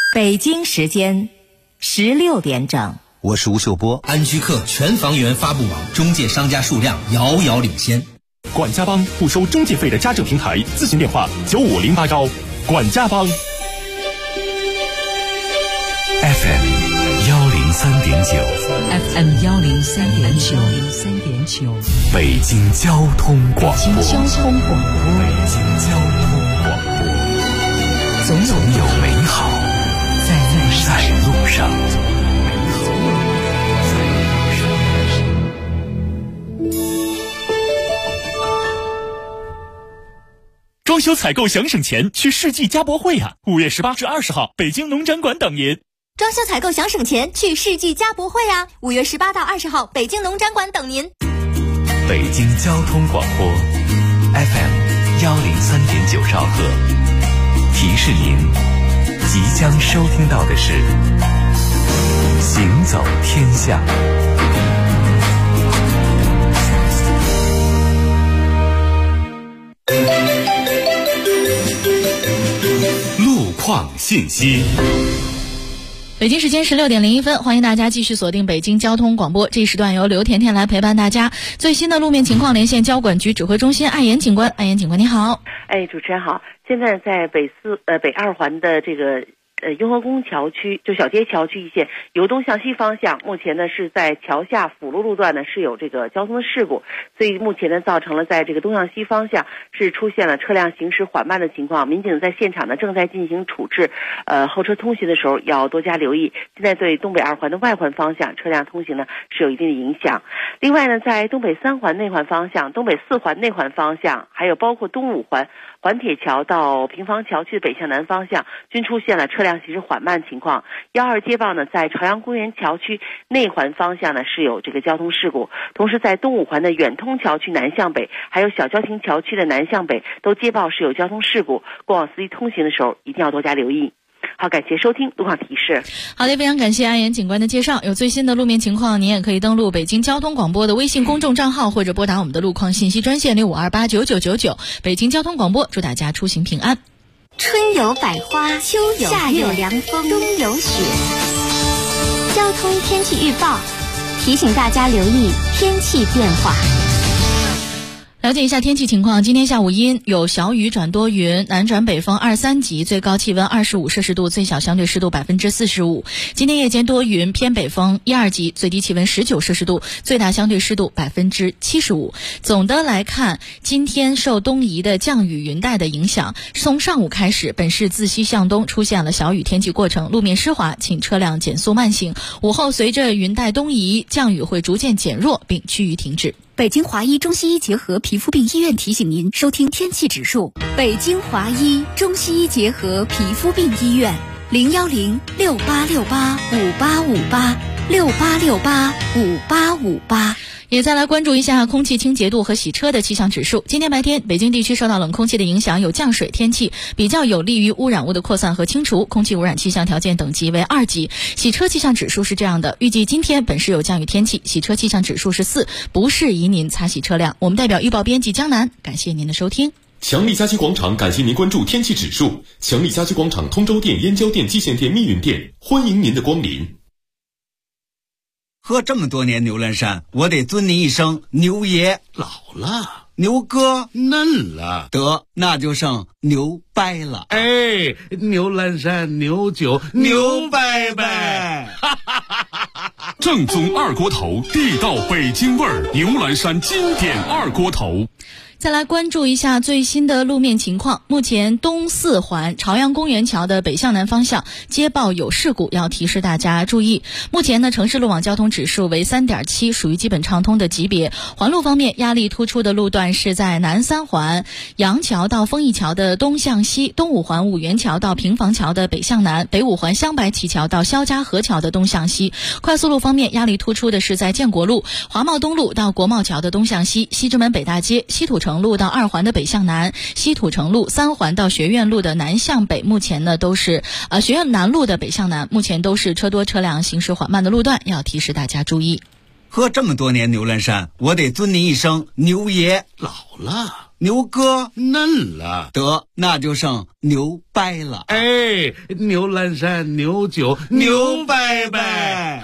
北京时间16点整， 我是吴秀波。 安居客全房源发布网中介商家数量遥遥领先。 管家帮不收中介费的家政平台，咨询电话95081。管家帮。 FM 103.9， 北京交通广播，总有美好在路上。 装修采购想省钱，去世纪家博会呀！5月18至20号，北京农展馆等您。 装修采购想省钱，去世纪家博会啊！5月18到20号，北京农展馆等您。 北京交通广播 FM 103.9兆赫，提示您即将收听到的是行走天下。 路况信息。 北京时间16点01分，欢迎大家继续锁定北京交通广播。这一时段由刘甜甜来陪伴大家。最新的路面情况连线交管局指挥中心艾岩警官。艾岩警官你好。 主持人好。现在在北二环的这个雍和宫桥区，就小街桥区一线由东向西方向，目前呢是在桥下辅路路段呢是有这个交通的事故，所以目前呢造成了在这个东向西方向是出现了车辆行驶缓慢的情况。民警在现场呢正在进行处置，后车通行的时候要多加留意。现在对东北二环的外环方向车辆通行呢是有一定的影响。另外呢，在东北三环内环方向、东北四环内环方向，还有包括东五环环铁桥到平房桥区的北向南方向，均出现了车辆行驶缓慢情况。12接报呢，在朝阳公园桥区内环方向呢是有这个交通事故，同时在东五环的远通桥区南向北，还有小郊亭桥区的南向北都接报是有交通事故，过往司机通行的时候一定要多加留意。好，感谢收听路况提示。 好的，非常感谢安岩警官的介绍。有最新的路面情况，您也可以登录北京交通广播的微信公众账号，或者拨打我们的路况信息专线65289999。北京交通广播，祝大家出行平安。 春有百花，秋有夏有凉风，冬有雪。交通天气预报提醒大家留意天气变化。 了解一下天气情况，今天下午阴，有小雨转多云，南转北风2、3级，最高气温25摄氏度，最小相对湿度45%。今天夜间多云，偏北风1、2级，最低气温19摄氏度，最大相对湿度75%。总的来看，今天受东移的降雨云带的影响，从上午开始，本市自西向东出现了小雨天气过程，路面湿滑，请车辆减速慢行。午后随着云带东移，降雨会逐渐减弱，并趋于停止。 北京华医中西医结合皮肤病医院提醒您收听天气指数。北京华医中西医结合皮肤病医院01068685858，68685858。 也再来关注一下空气清洁度和洗车的气象指数。今天白天，北京地区受到冷空气的影响，有降水天气，比较有利于污染物的扩散和清除，空气污染气象条件等级为2级。洗车气象指数是这样的，预计今天本市有降雨天气，洗车气象指数是4，不适宜您擦洗车辆。我们代表预报编辑江南，感谢您的收听。 强力家居广场感谢您关注天气指数。强力家居广场通州店、燕郊店、蓟县店、密云店，欢迎您的光临。 喝这么多年牛栏山，我得尊您一声牛爷。 老了， 牛哥嫩了， 得那就剩牛掰了。 哎，牛栏山牛酒牛掰掰。 正宗二锅头，地道北京味儿，牛栏山经典二锅头。 再来关注一下最新的路面情况。目前东四环朝阳公园桥的北向南方向接报有事故，要提示大家注意。目前呢，城市路网交通指数为3.7，属于基本畅通的级别。环路方面，压力突出的路段是在南三环杨桥到丰益桥的东向西，东五环五元桥到平房桥的北向南，北五环香白旗桥到肖家河桥的东向西。快速路方面，压力突出的是在建国路华贸东路到国贸桥的东向西，西直门北大街西土城路到2环的北向南，西土城路3环到学院路的南向北，目前呢都是学院南路的北向南，目前都是车多车辆行驶缓慢的路段，要提示大家注意。 喝这么多年牛栏山，我得尊您一声牛爷。 老了， 牛哥嫩了， 得那就剩牛掰了。 哎，牛栏山，牛酒，牛掰掰。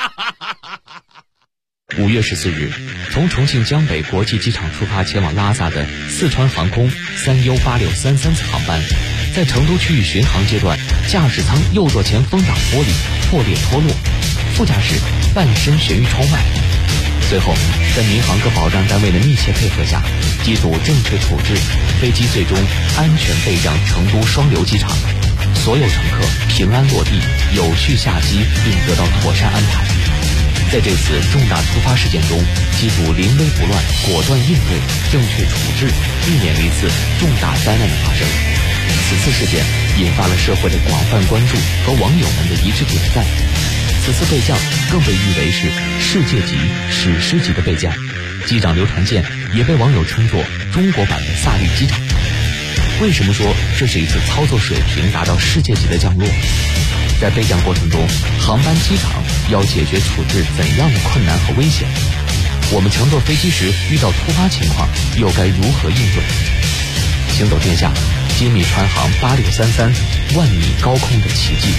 5月14日，从重庆江北国际机场出发前往拉萨的四川航空3U8633次航班，在成都区域巡航阶段，驾驶舱右座前风挡玻璃破裂脱落，副驾驶半身悬于窗外。随后，在民航各保障单位的密切配合下，机组正确处置，飞机最终安全备降成都双流机场，所有乘客平安落地，有序下机，并得到妥善安排。 在这次重大突发事件中，机组临危不乱，果断应对，正确处置，避免了一次重大灾难的发生。此次事件引发了社会的广泛关注和网友们的一致点赞。此次备降更被誉为是世界级、史诗级的备降，机长刘传健也被网友称作中国版的萨利机长。为什么说这是一次操作水平达到世界级的降落？ 在备降过程中，航班机长要解决处置怎样的困难和危险？我们乘坐飞机时遇到突发情况，又该如何应对？行走天下，揭秘川航8633万米高空的奇迹。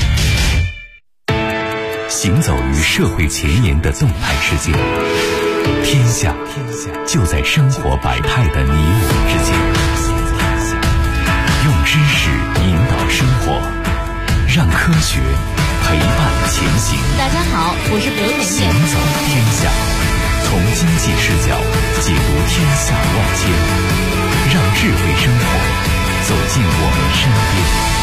行走于社会前沿的动态世界，天下就在生活百态的你我之间。用知识引导生活。 让科学陪伴前行。 大家好，我是刘甜甜。 行走天下，从经济视角解读天下万千，让智慧生活走进我们身边。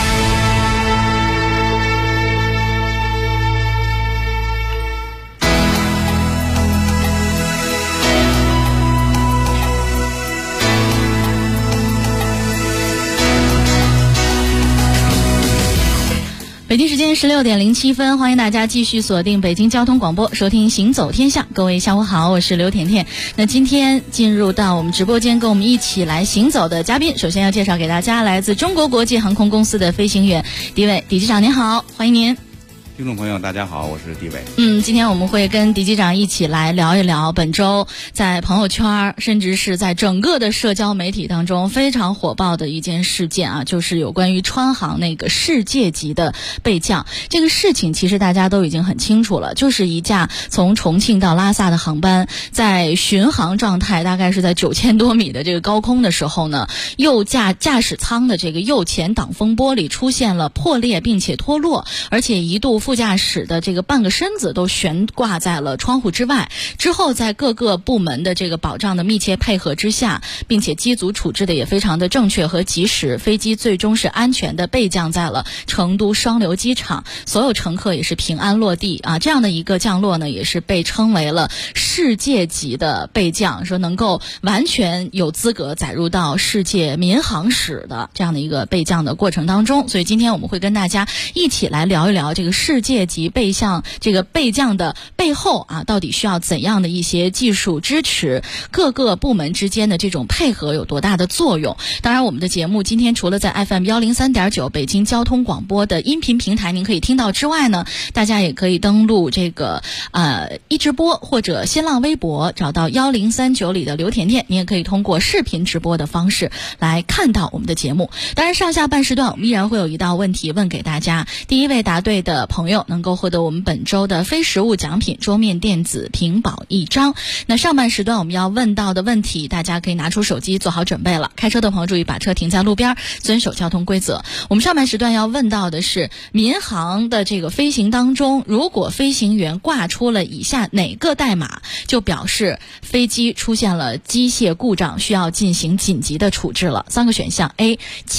北京时间16点07分，欢迎大家继续锁定北京交通广播，收听《行走天下》。各位下午好，我是刘甜甜。那今天进入到我们直播间，跟我们一起来行走的嘉宾，首先要介绍给大家来自中国国际航空公司的飞行员狄伟，狄机长您好，欢迎您。 听众朋友，大家好，我是狄伟。 今天我们会跟狄机长一起来聊一聊本周在朋友圈，甚至是在整个的社交媒体当中非常火爆的一件事件啊，就是有关于川航那个世界级的备降。这个事情其实大家都已经很清楚了，就是一架从重庆到拉萨的航班，在巡航状态，大概是在9000多米的这个高空的时候呢，右驾驶舱的这个右前挡风玻璃出现了破裂，并且脱落，而且一度副驾驶的这个半个身子都悬挂在了窗户之外。之后在各个部门的这个保障的密切配合之下，并且机组处置的也非常的正确和及时，飞机最终是安全的备降在了成都双流机场，所有乘客也是平安落地啊。这样的一个降落呢，也是被称为了世界级的备降，说能够完全有资格载入到世界民航史的这样的一个备降的过程当中。所以今天我们会跟大家一起来聊一聊这个世界级备降的背后啊，到底需要怎样的一些技术支持，各个部门之间的这种配合有多大的作用。当然我们的节目今天除了在 FM 103.9北京交通广播的音频平台您可以听到之外呢，大家也可以登录这个一直播或者新浪微博，找到1039里的刘甜甜，你也可以通过视频直播的方式来看到我们的节目。当然上下半时段我们依然会有一道问题问给大家，第一位答对的朋友能够获得我们本周的非实物奖品桌面电子屏保1张。那上半时段我们要问到的问题，大家可以拿出手机做好准备了。开车的朋友注意把车停在路边，遵守交通规则。我们上半时段要问到的是，民航的这个飞行当中，如果飞行员挂出了以下哪个代码，就表示飞机出现了机械故障，需要进行紧急的处置了。3个选项 A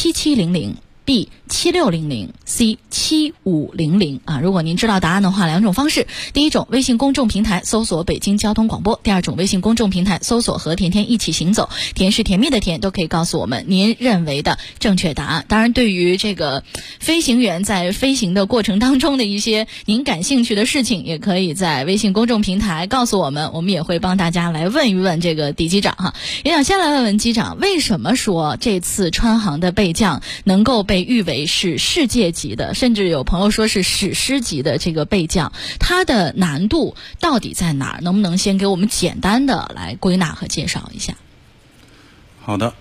7700 B 7600 C 7500啊。如果您知道答案的话，两种方式：第一种，微信公众平台搜索北京交通广播；第二种，微信公众平台搜索和甜甜一起行走，甜是甜蜜的甜，都可以告诉我们您认为的正确答案。当然，对于这个飞行员在飞行的过程当中的一些您感兴趣的事情，也可以在微信公众平台告诉我们，我们也会帮大家来问一问这个狄机长哈。也想先来问问机长，为什么说这次川航的备降能够被誉为是世界级的，甚至有朋友说是史诗级的这个备降，它的难度到底在哪儿？能不能先给我们简单的来归纳和介绍一下？ 好的，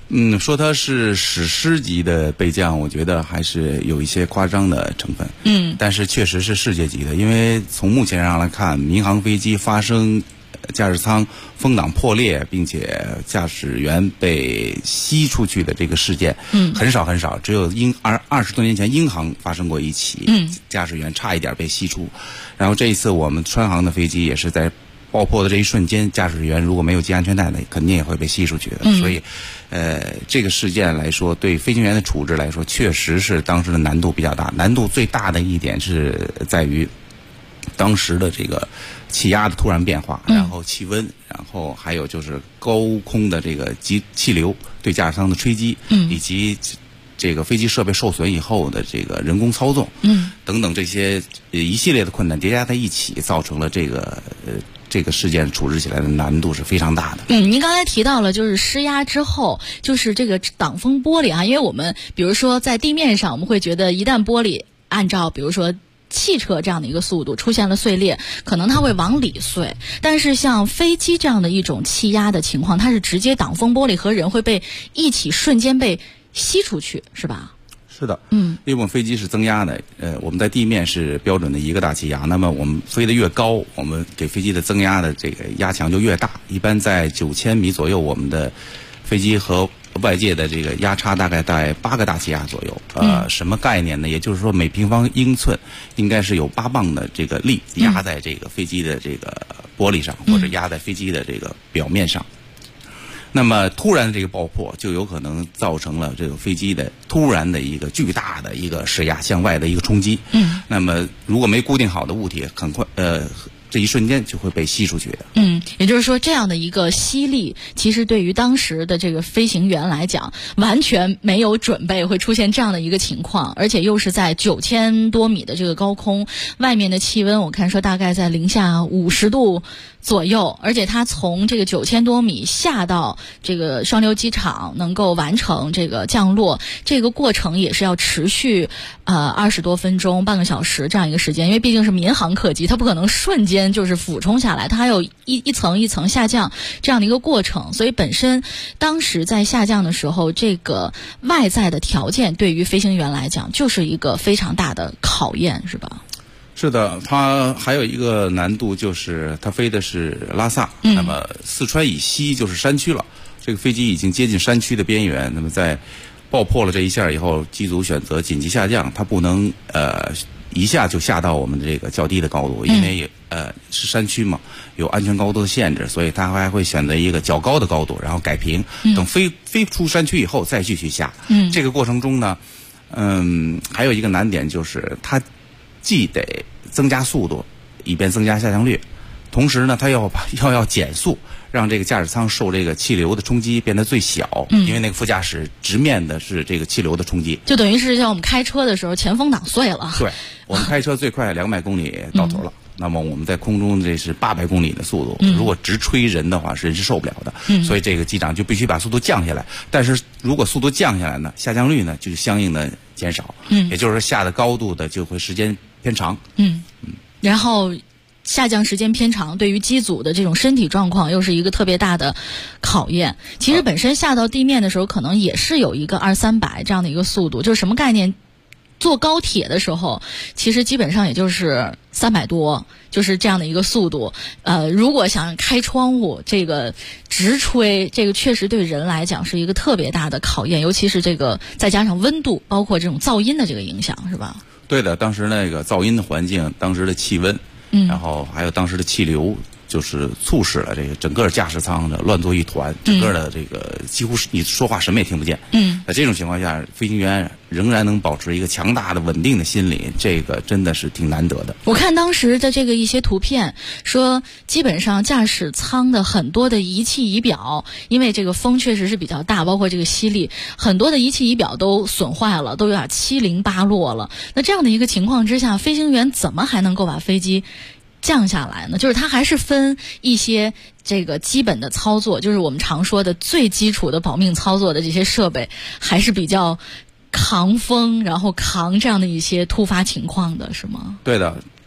说它是史诗级的备降，我觉得还是有一些夸张的成分。但是确实是世界级的，因为从目前上来看，民航飞机发生驾驶舱风挡破裂，并且驾驶员被吸出去的这个事件，很少很少，只有20多年前英航发生过一起，驾驶员差一点被吸出。然后这一次我们川航的飞机也是在爆破的这一瞬间，驾驶员如果没有系安全带呢，肯定也会被吸出去的。所以，这个事件来说，对飞行员的处置来说，确实是当时的难度比较大。难度最大的一点是在于当时的这个气压的突然变化，然后气温，然后还有就是高空的这个气流对驾驶舱的吹击，以及这个飞机设备受损以后的这个人工操纵，等等这些一系列的困难叠加在一起，造成了这个事件处置起来的难度是非常大的。 您刚才提到了，就是施压之后，就是这个挡风玻璃啊，因为我们比如说在地面上，我们会觉得一旦玻璃按照比如说汽车这样的一个速度出现了碎裂，可能它会往里碎，但是像飞机这样的一种气压的情况，它是直接挡风玻璃和人会被一起瞬间被吸出去，是吧？ 是的，因为我们飞机是增压的，我们在地面是标准的一个大气压，那么我们飞得越高，我们给飞机的增压的这个压强就越大，一般在9000米左右，我们的飞机和外界的这个压差大概在8个大气压左右。什么概念呢？也就是说每平方英寸应该是有8磅的这个力压在这个飞机的这个玻璃上，或者压在飞机的这个表面上。那么突然的这个爆破就有可能造成了这个飞机的突然的一个巨大的一个施压向外的一个冲击。那么如果没固定好的物体，很快这一瞬间就会被吸出去的。 也就是说这样的一个吸力，其实对于当时的这个飞行员来讲，完全没有准备会出现这样的一个情况，而且又是在9000多米的这个高空，外面的气温我看说大概在零下50度左右，而且它从这个9000多米下到这个双流机场能够完成这个降落，这个过程也是要持续20多分钟半个小时这样一个时间，因为毕竟是民航客机，它不可能瞬间就是俯冲下来，它还有一层一层下降这样的一个过程，所以本身当时在下降的时候，这个外在的条件对于飞行员来讲就是一个非常大的考验，是吧？ 是的，它还有一个难度就是它飞的是拉萨，那么四川以西就是山区了，这个飞机已经接近山区的边缘，那么在爆破了这一下以后，机组选择紧急下降，它不能一下就下到我们的这个较低的高度，因为是山区嘛，有安全高度的限制，所以它还会选择一个较高的高度，然后改平，等飞出山区以后再继续下。这个过程中呢，还有一个难点就是它既得增加速度，以便增加下降率，同时呢，它要减速，让这个驾驶舱受这个气流的冲击变得最小，因为那个副驾驶直面的是这个气流的冲击， 就等于是像我们开车的时候前风挡碎了。 对，我们开车最快200公里到头了，那么我们在空中这是800公里的速度，如果直吹人的话，人是受不了的，所以这个机长就必须把速度降下来。但是如果速度降下来呢，下降率呢就相应的减少，也就是说下的高度的就会时间偏长。 然后下降时间偏长，对于机组的这种身体状况又是一个特别大的考验。其实本身下到地面的时候，可能也是有一个200-300这样的一个速度，就是什么概念？坐高铁的时候，其实基本上也就是300多，就是这样的一个速度。如果想开窗户，这个直吹，这个确实对人来讲是一个特别大的考验，尤其是这个再加上温度，包括这种噪音的这个影响，是吧？ 对的，当时那个噪音的环境，当时的气温，然后还有当时的气流，就是促使了这个整个驾驶舱的乱作一团，整个的这个几乎是你说话什么也听不见。在这种情况下，飞行员仍然能保持一个强大的稳定的心理，这个真的是挺难得的。 我看当时的这个一些图片说，基本上驾驶舱的很多的仪器仪表，因为这个风确实是比较大，包括这个吸力，很多的仪器仪表都损坏了，都有点七零八落了。那这样的一个情况之下，飞行员怎么还能够把飞机降下来呢？就是它还是分一些这个基本的操作，就是我们常说的最基础的保命操作的这些设备，还是比较扛风，然后扛这样的一些突发情况的，是吗？ 对的，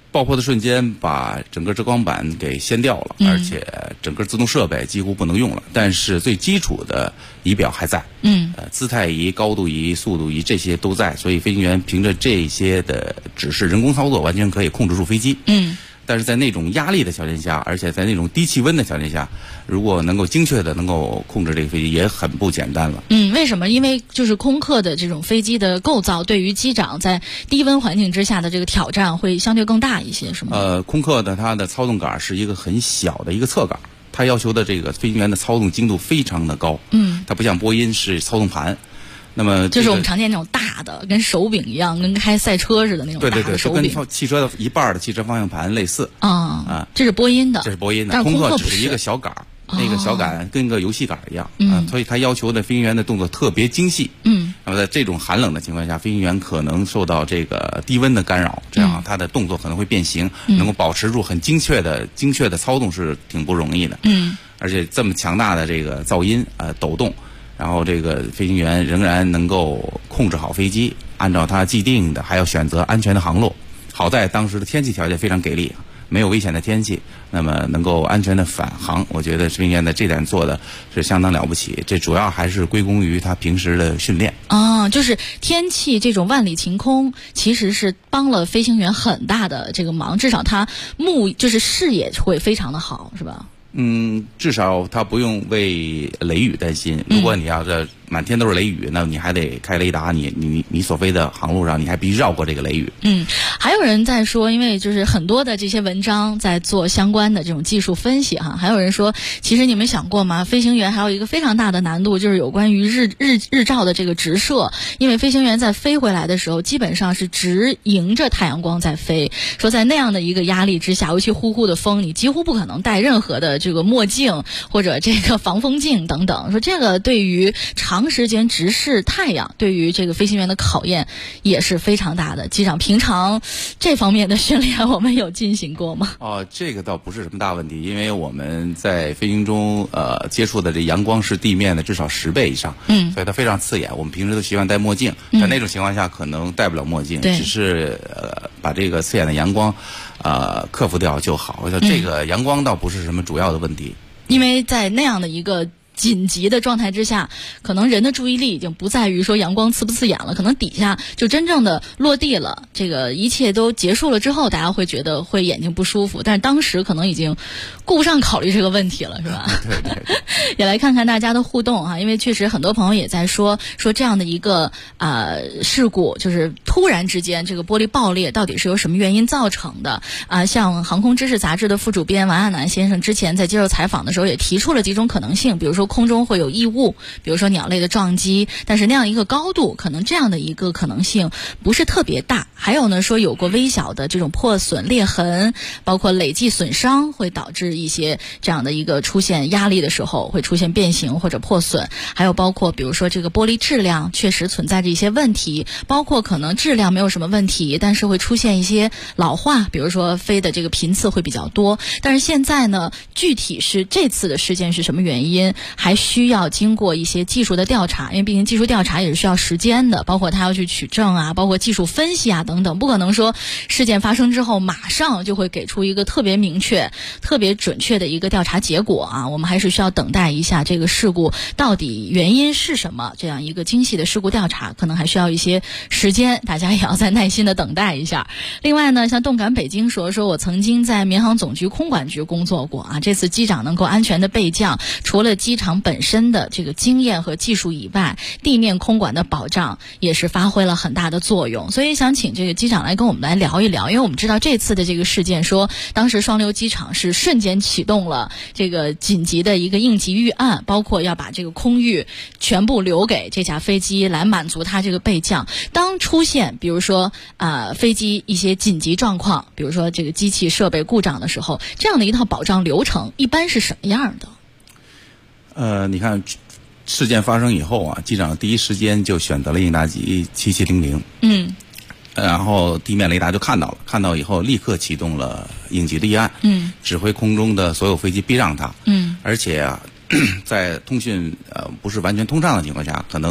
爆破的瞬间把整个遮光板给掀掉了，而且整个自动设备几乎不能用了。但是最基础的仪表还在，姿态仪、高度仪、速度仪这些都在，所以飞行员凭着这些的指示，人工操作完全可以控制住飞机。但是在那种压力的条件下，而且在那种低气温的条件下，如果能够精确的能够控制这个飞机，也很不简单了。 为什么？因为就是空客的这种飞机的构造，对于机长在低温环境之下的这个挑战会相对更大一些，是吗？ 空客的它的操纵杆是一个很小的一个侧杆，它要求的这个飞行员的操纵精度非常的高。它不像波音是操纵盘。那么就是我们常见那种大的，跟手柄一样，跟开赛车似的那种大的手柄。 对，跟汽车的一半的汽车方向盘类似。 这是波音的。 这是波音的。 但是空客只是一个小杆，那个小杆跟个游戏杆一样。所以它要求的飞行员的动作特别精细。那么在这种寒冷的情况下，飞行员可能受到这个低温的干扰，这样他的动作可能会变形，能够保持住很精确的操纵是挺不容易的。而且这么强大的这个噪音抖动。然后这个飞行员仍然能够控制好飞机，按照他既定的，还要选择安全的航路。好在当时的天气条件非常给力，没有危险的天气，那么能够安全的返航。我觉得飞行员的这点做的是相当了不起，这主要还是归功于他平时的训练。 就是天气这种万里晴空，其实是帮了飞行员很大的这个忙，至少他就是视野会非常的好，是吧？ 至少他不用为雷雨担心。如果你要是满天都是雷雨，那你还得开雷达，你所飞的航路上，你还必须绕过这个雷雨。 还有人在说，因为就是很多的这些文章在做相关的这种技术分析哈。还有人说，其实你们想过吗？飞行员还有一个非常大的难度，就是有关于日照的这个直射，因为飞行员在飞回来的时候，基本上是直迎着太阳光在飞。说在那样的一个压力之下，尤其呼呼的风，你几乎不可能戴任何的这个墨镜或者这个防风镜等等。说这个对于长时间直视太阳，对于这个飞行员的考验也是非常大的。机长平常这方面的训练我们有进行过吗？ 这个倒不是什么大问题，因为我们在飞行中接触的这阳光是地面的至少10倍以上，所以它非常刺眼。我们平时都习惯戴墨镜，在那种情况下可能戴不了墨镜，只是把这个刺眼的阳光克服掉就好。这个阳光倒不是什么主要的问题， 因为在那样的一个紧急的状态之下，可能人的注意力已经不在于说阳光刺不刺眼了，可能底下就真正的落地了，这个一切都结束了之后，大家会觉得会眼睛不舒服，但是当时可能已经顾不上考虑这个问题了，是吧？ 对。 也来看看大家的互动啊，因为确实很多朋友也在说这样的一个事故，就是突然之间这个玻璃爆裂，到底是由什么原因造成的像航空知识杂志的副主编王亚楠先生之前在接受采访的时候也提出了几种可能性，比如说空中会有异物，比如说鸟类的撞击，但是那样一个高度，可能这样的一个可能性不是特别大。还有呢，说有过微小的这种破损裂痕，包括累计损伤，会导致一些这样的一个出现压力的时候会出现变形或者破损。还有包括比如说这个玻璃质量确实存在着一些问题，包括可能质量没有什么问题，但是会出现一些老化，比如说飞的这个频次会比较多。但是现在呢，具体是这次的事件是什么原因，还需要经过一些技术的调查，因为毕竟技术调查也是需要时间的，包括他要去取证啊，包括技术分析啊等等，不可能说事件发生之后马上就会给出一个特别明确特别准确的一个调查结果啊。我们还是需要等待一下这个事故到底原因是什么，这样一个精细的事故调查可能还需要一些时间，大家也要再耐心的等待一下。另外呢，像动感北京说我曾经在民航总局空管局工作过啊，这次机长能够安全的备降，除了机场本身的这个经验和技术以外，地面空管的保障也是发挥了很大的作用。所以想请这个机长来跟我们来聊一聊，因为我们知道这次的这个事件说，当时双流机场是瞬间启动了这个紧急的一个应急预案，包括要把这个空域全部留给这架飞机来满足它这个备降。当出现比如说飞机一些紧急状况，比如说这个机器设备故障的时候，这样的一套保障流程一般是什么样的？ 你看事件发生以后啊，机长第一时间就选择了应答机7700，然后地面雷达就看到以后立刻启动了应急的预案，指挥空中的所有飞机避让它，而且在通讯不是完全通畅的情况下，可能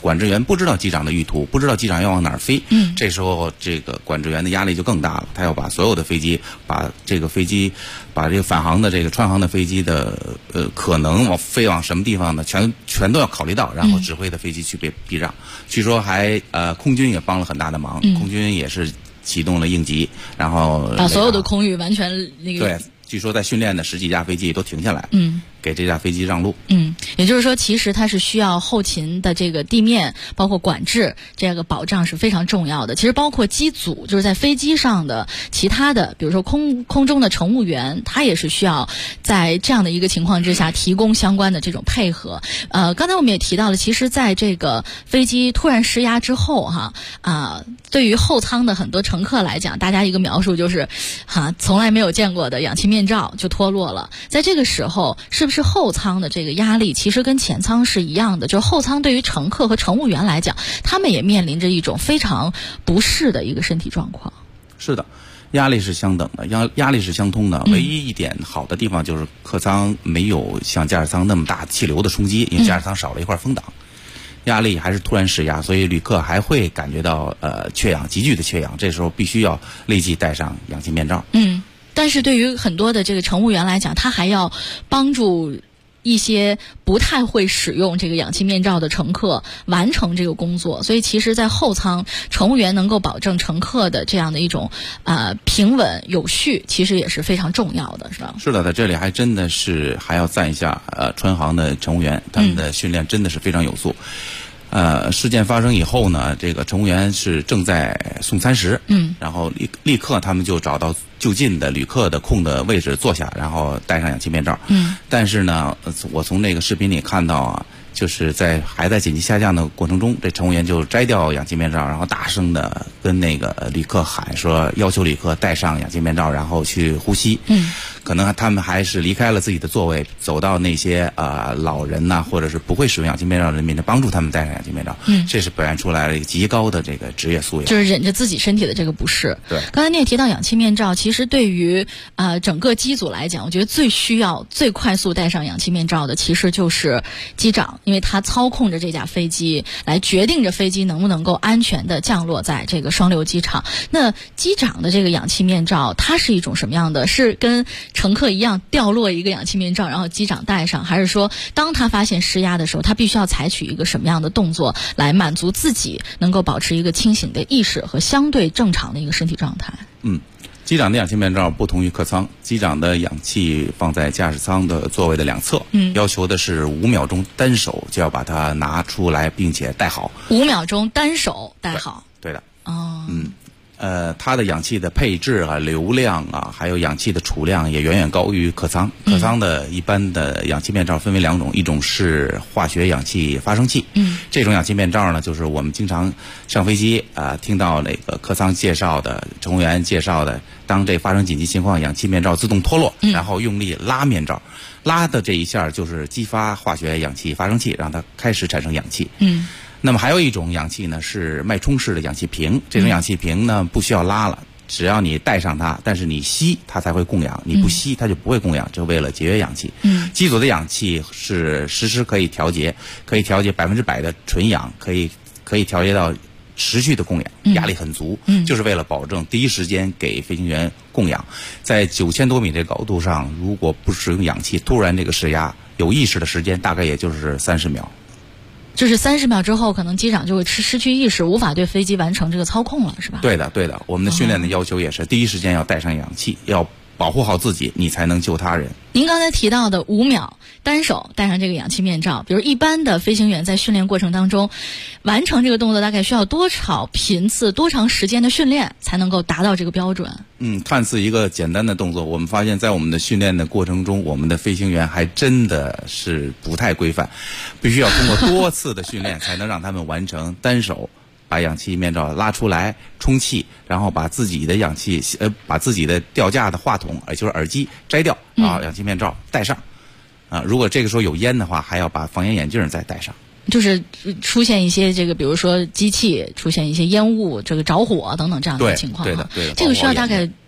管制员不知道机长的意图，不知道机长要往哪儿飞，这时候这个管制员的压力就更大了，他要把所有的飞机，把这个返航的这个川航的飞机的可能飞往什么地方呢，全都要考虑到，然后指挥的飞机去避让。据说还空军也帮了很大的忙，空军也是启动了应急，然后把所有的空域完全那个对。据说在训练的10几架飞机都停下来，给这架飞机让路。 也就是说，其实它是需要后勤的这个地面包括管制这个保障是非常重要的。其实包括机组，就是在飞机上的其他的，比如说空中的乘务员，他也是需要在这样的一个情况之下提供相关的这种配合。刚才我们也提到了，其实在这个飞机突然失压之后对于后舱的很多乘客来讲，大家一个描述就是从来没有见过的氧气面罩就脱落了。在这个时候，是不是后舱的这个压力其实跟前舱是一样的？就是后舱对于乘客和乘务员来讲，他们也面临着一种非常不适的一个身体状况。 是的，压力是相等的，压力是相通的。唯一一点好的地方就是客舱没有像驾驶舱那么大气流的冲击，因为驾驶舱少了一块风挡，压力还是突然施压，所以旅客还会感觉到缺氧，急剧的缺氧，这时候必须要立即戴上氧气面罩。 但是对于很多的这个乘务员来讲，他还要帮助一些不太会使用这个氧气面罩的乘客完成这个工作，所以其实在后舱，乘务员能够保证乘客的这样的一种平稳有序，其实也是非常重要的，是吧？ 是的，在这里还真的是还要赞一下川航的乘务员，他们的训练真的是非常有素。事件发生以后呢，这个乘务员是正在送餐时，然后立刻他们就找到就近的旅客的空的位置坐下，然后戴上氧气面罩。但是呢，我从那个视频里看到就是还在紧急下降的过程中，这乘务员就摘掉氧气面罩，然后大声的跟那个旅客喊说，要求旅客戴上氧气面罩，然后去呼吸。可能他们还是离开了自己的座位，走到那些老人呐，或者是不会使用氧气面罩的人面前，帮助他们戴上氧气面罩。这是表现出来了一个极高的这个职业素养， 就是忍着自己身体的这个不适。 对， 刚才你也提到氧气面罩，其实对于整个机组来讲，我觉得最需要最快速戴上氧气面罩的，其实就是机长，因为他操控着这架飞机，来决定着飞机能不能够安全的降落在这个双流机场。那机长的这个氧气面罩，它是一种什么样的？是跟乘客一样掉落一个氧气面罩，然后机长戴上，还是说当他发现失压的时候，他必须要采取一个什么样的动作来满足自己能够保持一个清醒的意识和相对正常的一个身体状态？ 机长的氧气面罩不同于客舱，机长的氧气放在驾驶舱的座位的两侧，要求的是5秒钟单手就要把它拿出来并且戴好。 5秒钟单手戴好。 对的。它的氧气的配置流量还有氧气的储量也远远高于客舱。客舱的一般的氧气面罩分为2种，一种是化学氧气发生器。这种氧气面罩呢，就是我们经常上飞机听到那个客舱介绍的乘务员介绍的，当这发生紧急情况，氧气面罩自动脱落，然后用力拉面罩，拉的这一下就是激发化学氧气发生器，让它开始产生氧气。那么还有一种氧气呢，是脉冲式的氧气瓶。这种氧气瓶呢，不需要拉了，只要你带上它，但是你吸它才会供氧，你不吸它就不会供氧，就为了节约氧气。机组的氧气是实时可以调节，可以调节100%的纯氧，可以调节到持续的供氧，压力很足，就是为了保证第一时间给飞行员供氧。在9000多米这高度上，如果不使用氧气，突然这个失压，有意识的时间大概也就是30秒。 就是30秒之后，可能机长就会失去意识，无法对飞机完成这个操控了，是吧？ 对的，对的。我们的训练的要求也是第一时间要带上氧气，要保护好自己，你才能救他人。 您刚才提到的5秒单手戴上这个氧气面罩，比如一般的飞行员在训练过程当中，完成这个动作大概需要多少频次、多长时间的训练才能够达到这个标准？ 看似一个简单的动作，我们发现在我们的训练的过程中，我们的飞行员还真的是不太规范，必须要通过多次的训练才能让他们完成单手把氧气面罩拉出来充气，然后把自己的把自己的吊架的话筒，也就是耳机摘掉，氧气面罩戴上。如果这个时候有烟的话，还要把防烟眼镜再戴上。 就是出现一些这个，比如说机器出现一些烟雾、这个着火等等这样的情况。 对的。 这个需要大概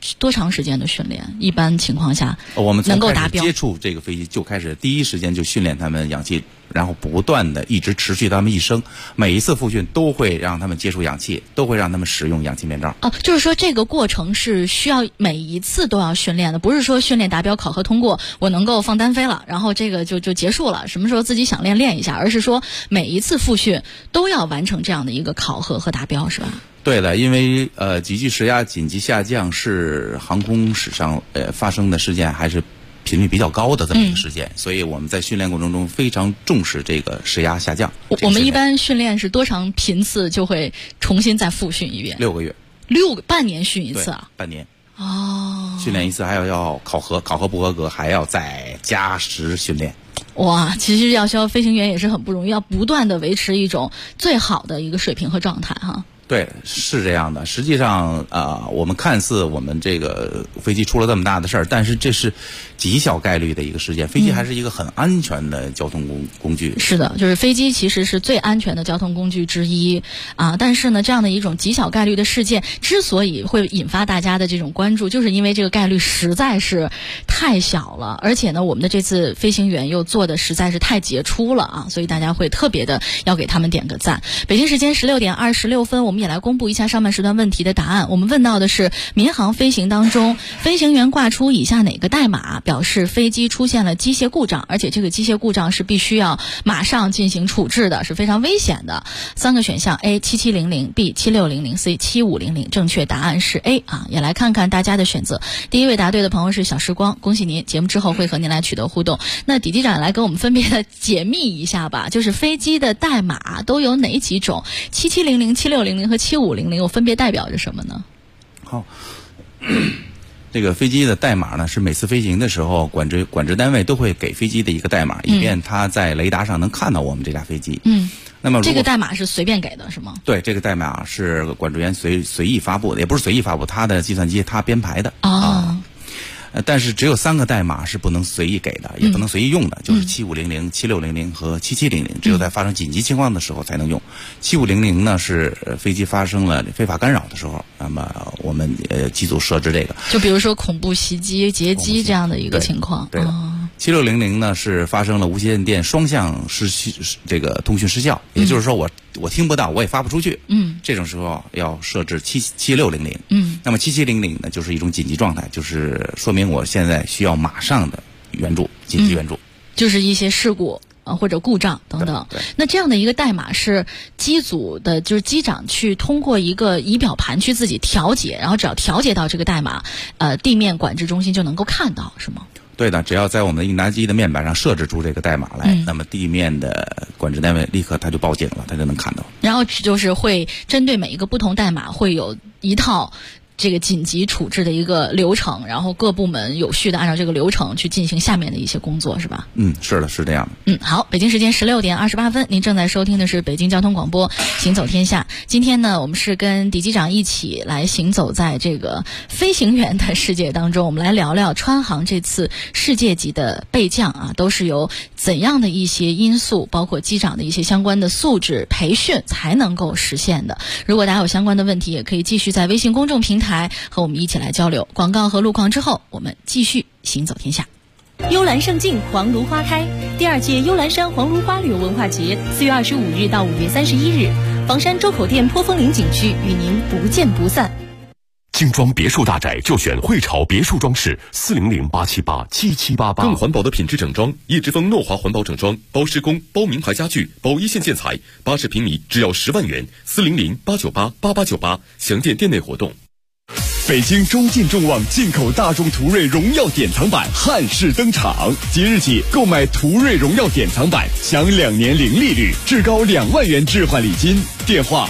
多长时间的训练？一般情况下， 我们能够达标。 接触这个飞机就开始第一时间就训练他们氧气，然后不断的一直持续他们一生，每一次复训都会让他们接触氧气，都会让他们使用氧气面罩。 就是说这个过程是需要每一次都要训练的，不是说训练达标考核通过我能够放单飞了，然后这个就结束了，什么时候自己想练一下，而是说每一次复训都要完成这样的一个考核和达标，是吧？ 对的，因为急剧失压紧急下降是航空史上发生的事件，还是频率比较高的这么一个事件，所以我们在训练过程中非常重视这个失压下降。 我们一般训练是多长频次就会重新再复训一遍 ？6个月。 半年训一次啊？ 半年。 训练一次还要考核，考核不合格还要再加时训练。 哇，其实要飞行员也是很不容易，要不断的维持一种最好的一个水平和状态哈。 对，是这样的。实际上我们看似我们这个飞机出了这么大的事儿，但是这是极小概率的一个事件。飞机还是一个很安全的交通工具。 是的，就是飞机其实是最安全的交通工具之一但是呢，这样的一种极小概率的事件之所以会引发大家的这种关注，就是因为这个概率实在是太小了，而且呢，我们的这次飞行员又做的实在是太杰出了所以大家会特别的要给他们点个赞。北京时间16点26分，我们也来公布一下上半时段问题的答案。我们问到的是民航飞行当中，飞行员挂出以下哪个代码表示飞机出现了机械故障，而且这个机械故障是必须要马上进行处置的，是非常危险的。3个选项 A 7700 B 7600 C 7500，正确答案是 A 也来看看大家的选择。第一位答对的朋友是小时光，恭喜您，节目之后会和您来取得互动。那底机长来给我们分别的解密一下吧，就是飞机的代码都有哪几种？7700、7600和7500又分别代表着什么呢？ 好，这个飞机的代码呢，是每次飞行的时候管制单位都会给飞机的一个代码，以便它在雷达上能看到我们这架飞机。那么这个代码是随便给的是吗？ 对，这个代码是管制员随意发布的，也不是随意发布，他的计算机他编排的但是只有3个代码是不能随意给的，也不能随意用的，就是7500、7600和7700，只有在发生紧急情况的时候才能用。7500呢是飞机发生了非法干扰的时候，那么我们机组设置这个， 就比如说恐怖袭击、劫机这样的一个情况。 对的。7600呢是发生了无线电双向这个通讯失效，也就是说我听不到，我也发不出去。这种时候要设置7600。那么7700呢就是一种紧急状态，就是说明我现在需要马上的援助，紧急援助， 就是一些事故或者故障等等。那这样的一个代码是机组的，就是机长去通过一个仪表盘去自己调节，然后只要调节到这个代码，地面管制中心就能够看到，是吗？ 对的，只要在我们的应答机的面板上设置出这个代码来，那么地面的管制单位立刻他就报警了，他就能看到。 然后就是会针对每一个不同代码会有一套这个紧急处置的一个流程，然后各部门有序的按照这个流程去进行下面的一些工作，是吧？ 是的，是这样的。 好，北京时间16点28分，您正在收听的是北京交通广播行走天下。今天呢，我们是跟迪机长一起来行走在这个飞行员的世界当中，我们来聊聊川航这次世界级的备降都是由怎样的一些因素，包括机长的一些相关的素质培训才能够实现的。如果大家有相关的问题，也可以继续在微信公众平台和我们一起来交流。广告和路况之后，我们继续行走天下。 幽兰胜境，黄芦花开。第2届幽兰山黄芦花旅游文化节4月25日到5月31日，房山周口店坡峰岭景区与您不见不散。 精装别墅大宅就选汇潮别墅装饰，400-878-7788。更环保的品质整装，叶之峰诺华环保整装，包施工、包名牌家具、包一线建材，80平米只要10万元，400-898-8898，详见店内活动。 北京中进众旺进口大众途锐荣耀典藏版汉式登场，即日起购买途锐荣耀典藏版享2年零利率，至高2万元置换礼金。电话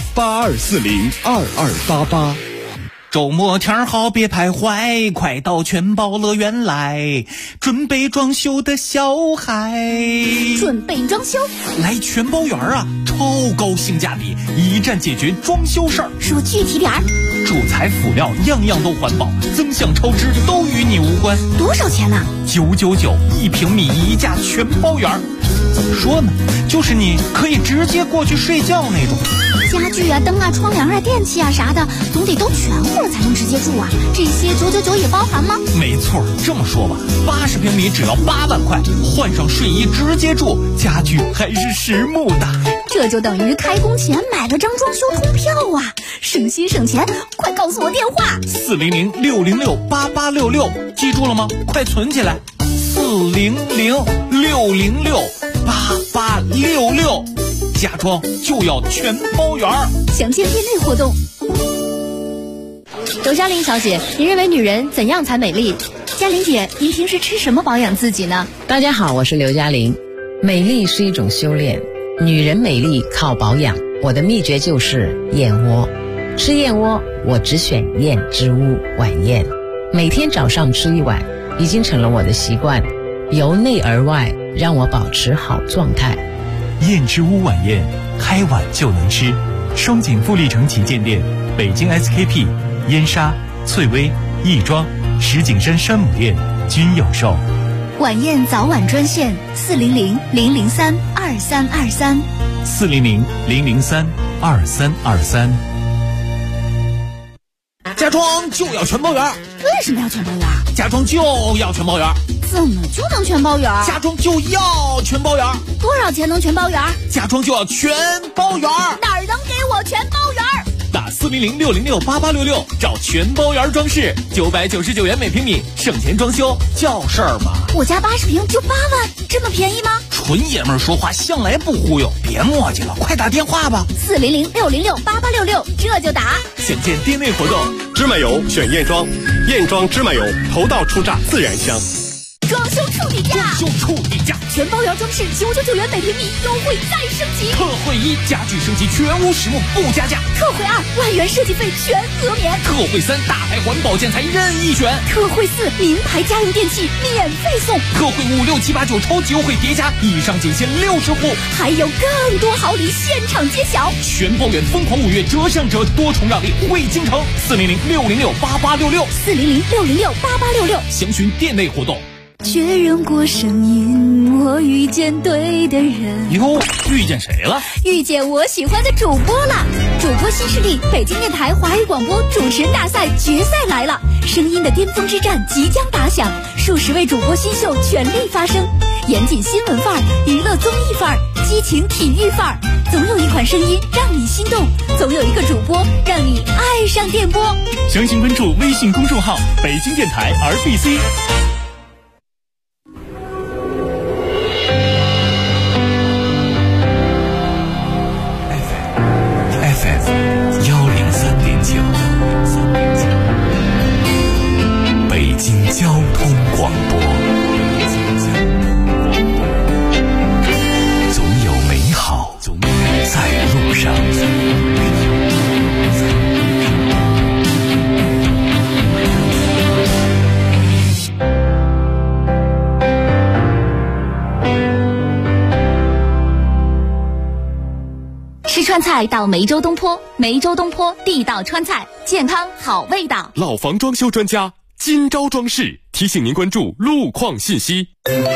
82402288。 周末天好别徘徊，快到全宝乐园来，准备装修的小孩。 准备装修？ 来全宝园啊，超高性价比，一站解决装修事儿。 说具体点儿。 主材辅料样样都环保，增项超支都与你无关。 多少钱呢 ？999，1平米1价全包园。怎么说呢？就是你可以直接过去睡觉那种。 家具啊、灯啊、窗帘啊、电器啊啥的，总得都全乎才能直接住啊。这些999也包含吗？ 没错，这么说吧，80平米只要8万块，换上睡衣直接住，家具还是实木的。 这就等于开工前买了张装修通票啊，省心省钱！快告诉我电话 400-606-8866，记住了吗？快存起来，400-606-8866，家装就要全包圆。 详见店内活动。 周嘉玲小姐，您认为女人怎样才美丽？ 嘉玲姐，您平时吃什么保养自己呢？ 大家好，我是刘嘉玲。美丽是一种修炼，女人美丽靠保养。我的秘诀就是燕窝。吃燕窝，我只选燕之屋晚宴，每天早上吃1碗，已经成了我的习惯，由内而外让我保持好状态。 燕之屋晚宴，开碗就能吃。双井富力城旗舰店、北京 SKP、燕莎、翠微、亦庄、石景山山姆店均有售。 晚宴早晚专线400-003-2323。 400-003-2323。 家装就要全包圆。 为什么要全包圆？ 家装就要全包圆。 怎么就能全包圆？ 家装就要全包圆。 多少钱能全包圆？ 家装就要全包圆。 哪儿能给我全包圆？ 打400-606-8866找全包圆装饰，999元每平米，省钱装修叫事儿吗？ 我家80平就8万，这么便宜吗？ 纯爷们儿说话向来不忽悠，别磨叽了，快打电话吧。 400-606-8866，这就打。 详见店内活动。 芝麻油选燕庄，燕庄芝麻油，头道出榨自然香。 装修处理价，全包圆装饰999元每平米，优惠再升级。 特惠1，家具升级全屋实木不加价。 特惠2，万元设计费全额免。 特惠3，大牌环保建材任意选。 特惠4，名牌家用电器免费送。 特惠5、6、7、8、9超级优惠叠加，以上仅限60户， 还有更多好礼现场揭晓。 全包圆疯狂5月折上折，多重让利惠京城。400-606-8866， 400-606-8866， 详询店内活动。 确认过声音，我遇见对的人。 哟，遇见谁了？ 遇见我喜欢的主播了。主播新势力，北京电台华语广播主持人大赛决赛来了，声音的巅峰之战即将打响，数十位主播新秀全力发声，严谨新闻范儿，娱乐综艺范儿，激情体育范儿，总有一款声音让你心动，总有一个主播让你爱上电波。 详情关注微信公众号北京电台 RBC。 北京交通广播，总有美好在路上。 吃川菜到梅州东坡，梅州东坡地道川菜，健康好味道。 老房装修专家金招装饰提醒您关注路况信息。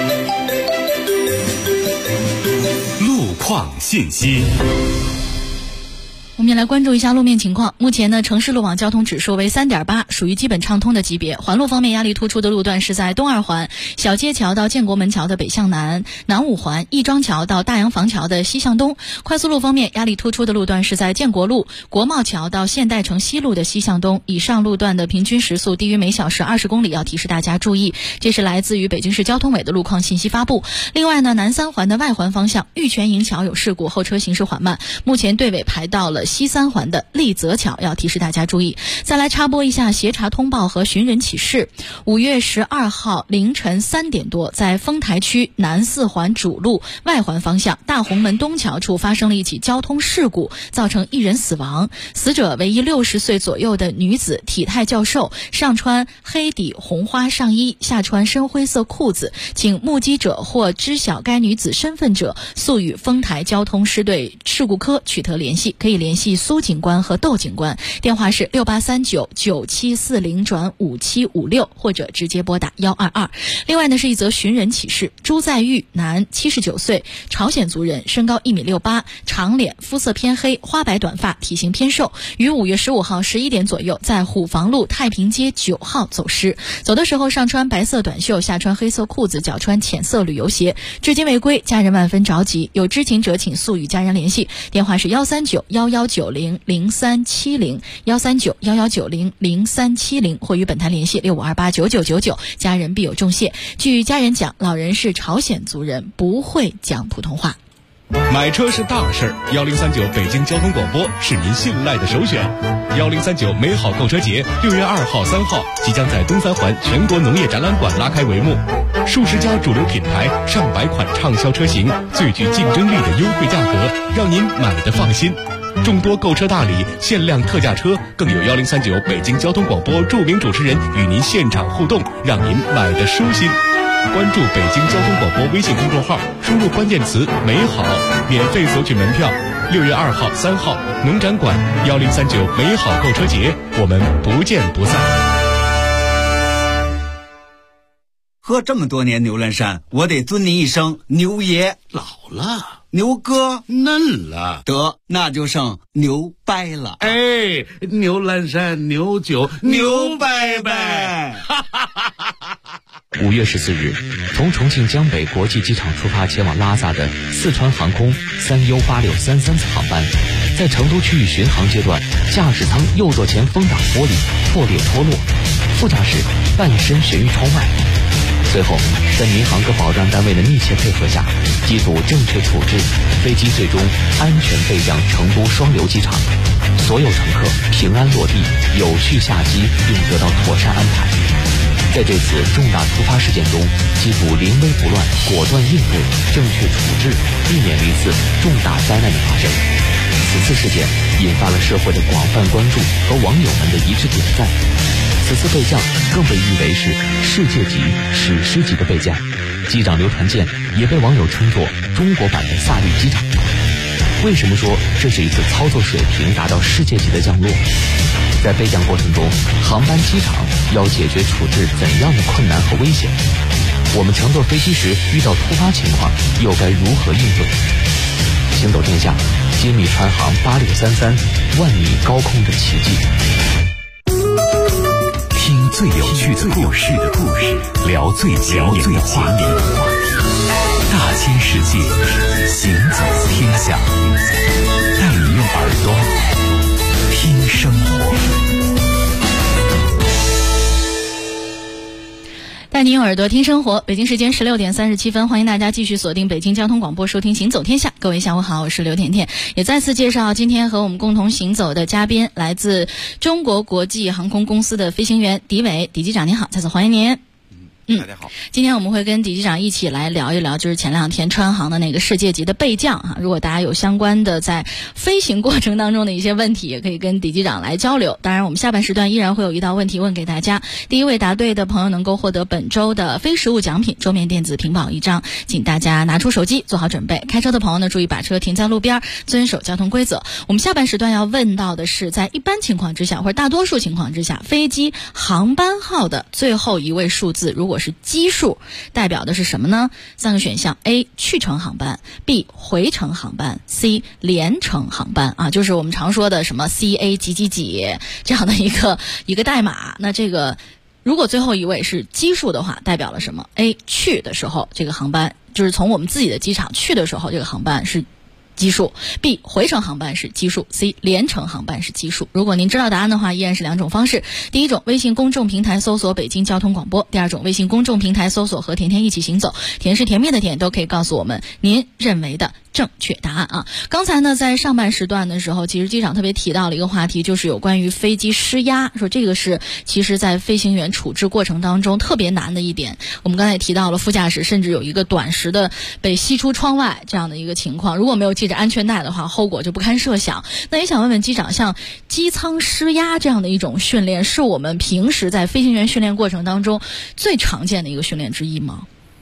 路况信息。 我们也来关注一下路面情况。目前呢，城市路网交通指数为3.8，属于基本畅通的级别。环路方面，压力突出的路段是在东二环小街桥到建国门桥的北向南，南五环亦庄桥到大洋房桥的西向东。快速路方面，压力突出的路段是在建国路国贸桥到现代城西路的西向东。以上路段的平均时速低于每小时20公里，要提示大家注意。这是来自于北京市交通委的路况信息发布。另外呢，南三环的外环方向玉泉营桥有事故，后车行驶缓慢，目前队尾排到了西三环的丽泽桥，要提示大家注意。再来插播一下协查通报和寻人启事。5月12号凌晨3点多，在丰台区南四环主路外环方向大红门东桥处发生了一起交通事故，造成1人死亡。死者为一60岁左右的女子，体态较瘦，上穿黑底红花上衣，下穿深灰色裤子。请目击者或知晓该女子身份者速与丰台交通支队事故科取得联系，可以联系系苏警官和窦警官，电话是68399740-5756，或者直接拨打122。另外呢，是一则寻人启事，朱在玉，男，79岁，朝鲜族人，身高1.68米，长脸，肤色偏黑，花白短发，体型偏瘦，于5月15号11点左右在虎房路太平街9号走失，走的时候上穿白色短袖，下穿黑色裤子，脚穿浅色旅游鞋，至今未归，家人万分着急，有知情者请速与家人联系，电话是13911900370，13911900370，或与本台联系65289999，家人必有重谢。据家人讲，老人是朝鲜族人，不会讲普通话。 买车是大事儿，1039北京交通广播是您信赖的首选。1039美好购车节6月2号、3号即将在东三环全国农业展览馆拉开帷幕，数十家主流品牌、上百款畅销车型，最具竞争力的优惠价格，让您买得放心。众多购车大礼、限量特价车，更有1039北京交通广播著名主持人与您现场互动，让您买得舒心。关注北京交通广播微信公众号，输入关键词美好，免费索取门票。6月2号、3号农展馆1039美好购车节，我们不见不散。 喝这么多年牛栏山，我得尊你一声牛爷。 老了， 牛哥嫩了， 得那就剩牛掰了。 哎，牛栏山牛酒牛掰掰。 5月14日，从重庆江北国际机场出发前往拉萨的四川航空3U8633次航班，在成都区域巡航阶段，驾驶舱右座前风挡玻璃破裂脱落，副驾驶半身悬于窗外。随后，在民航各保障单位的密切配合下，机组正确处置，飞机最终安全备降成都双流机场，所有乘客平安落地，有序下机，并得到妥善安排。在这次重大突发事件中，机组临危不乱，果断应对，正确处置，避免了一次重大灾难的发生。此次事件引发了社会的广泛关注和网友们的一致点赞。此次备降更被誉为是世界级、史诗级的备降，机长刘传健也被网友称作中国版的萨利机长。为什么说这是一次操作水平达到世界级的降落？在备降过程中，航班机场要解决处置怎样的困难和危险？我们乘坐飞机时遇到突发情况又该如何应对？行走天下，揭秘川航8633万米高空的奇迹。 听最有趣的故事，聊最前沿的话题，大千世界，行走天下，带你用耳朵听生活。 带你用耳朵听生活。北京时间16点37分，欢迎大家继续锁定北京交通广播，收听行走天下。各位下午好，我是刘甜甜。也再次介绍今天和我们共同行走的嘉宾，来自中国国际航空公司的飞行员狄伟，狄机长您好，再次欢迎您。 大家好。 今天我们会跟狄机长一起来聊一聊，就是前两天川航的那个世界级的备降哈。如果大家有相关的在飞行过程当中的一些问题，也可以跟狄机长来交流。当然，我们下半时段依然会有一道问题问给大家。第一位答对的朋友能够获得本周的非实物奖品桌面电子屏保1张，请大家拿出手机做好准备。开车的朋友呢，注意把车停在路边，遵守交通规则。我们下半时段要问到的是，在一般情况之下或者大多数情况之下，飞机航班号的最后一位数字如果是奇数，代表的是什么呢？3个选项 ：A 去程航班， B 回程航班， C 连程航班啊，就是我们常说的什么 CA 几几几这样的一个代码。那这个如果最后一位是奇数的话，代表了什么？ A 去的时候这个航班就是从我们自己的机场去的时候，这个航班是奇数， B 回程航班是奇数， C 连程航班是奇数。如果您知道答案的话，依然是两种方式。第一种，微信公众平台搜索北京交通广播；第二种，微信公众平台搜索和甜甜一起行走，甜是甜蜜的甜，都可以告诉我们您认为的正确答案啊。刚才呢，在上半时段的时候，其实机长特别提到了一个话题，就是有关于飞机失压，说这个是其实在飞行员处置过程当中特别难的一点。我们刚才也提到了副驾驶甚至有一个短时的被吸出窗外这样的一个情况，如果没有系着安全带的话，后果就不堪设想。那也想问问机长，像机舱失压这样的一种训练，是我们平时在飞行员训练过程当中最常见的一个训练之一吗？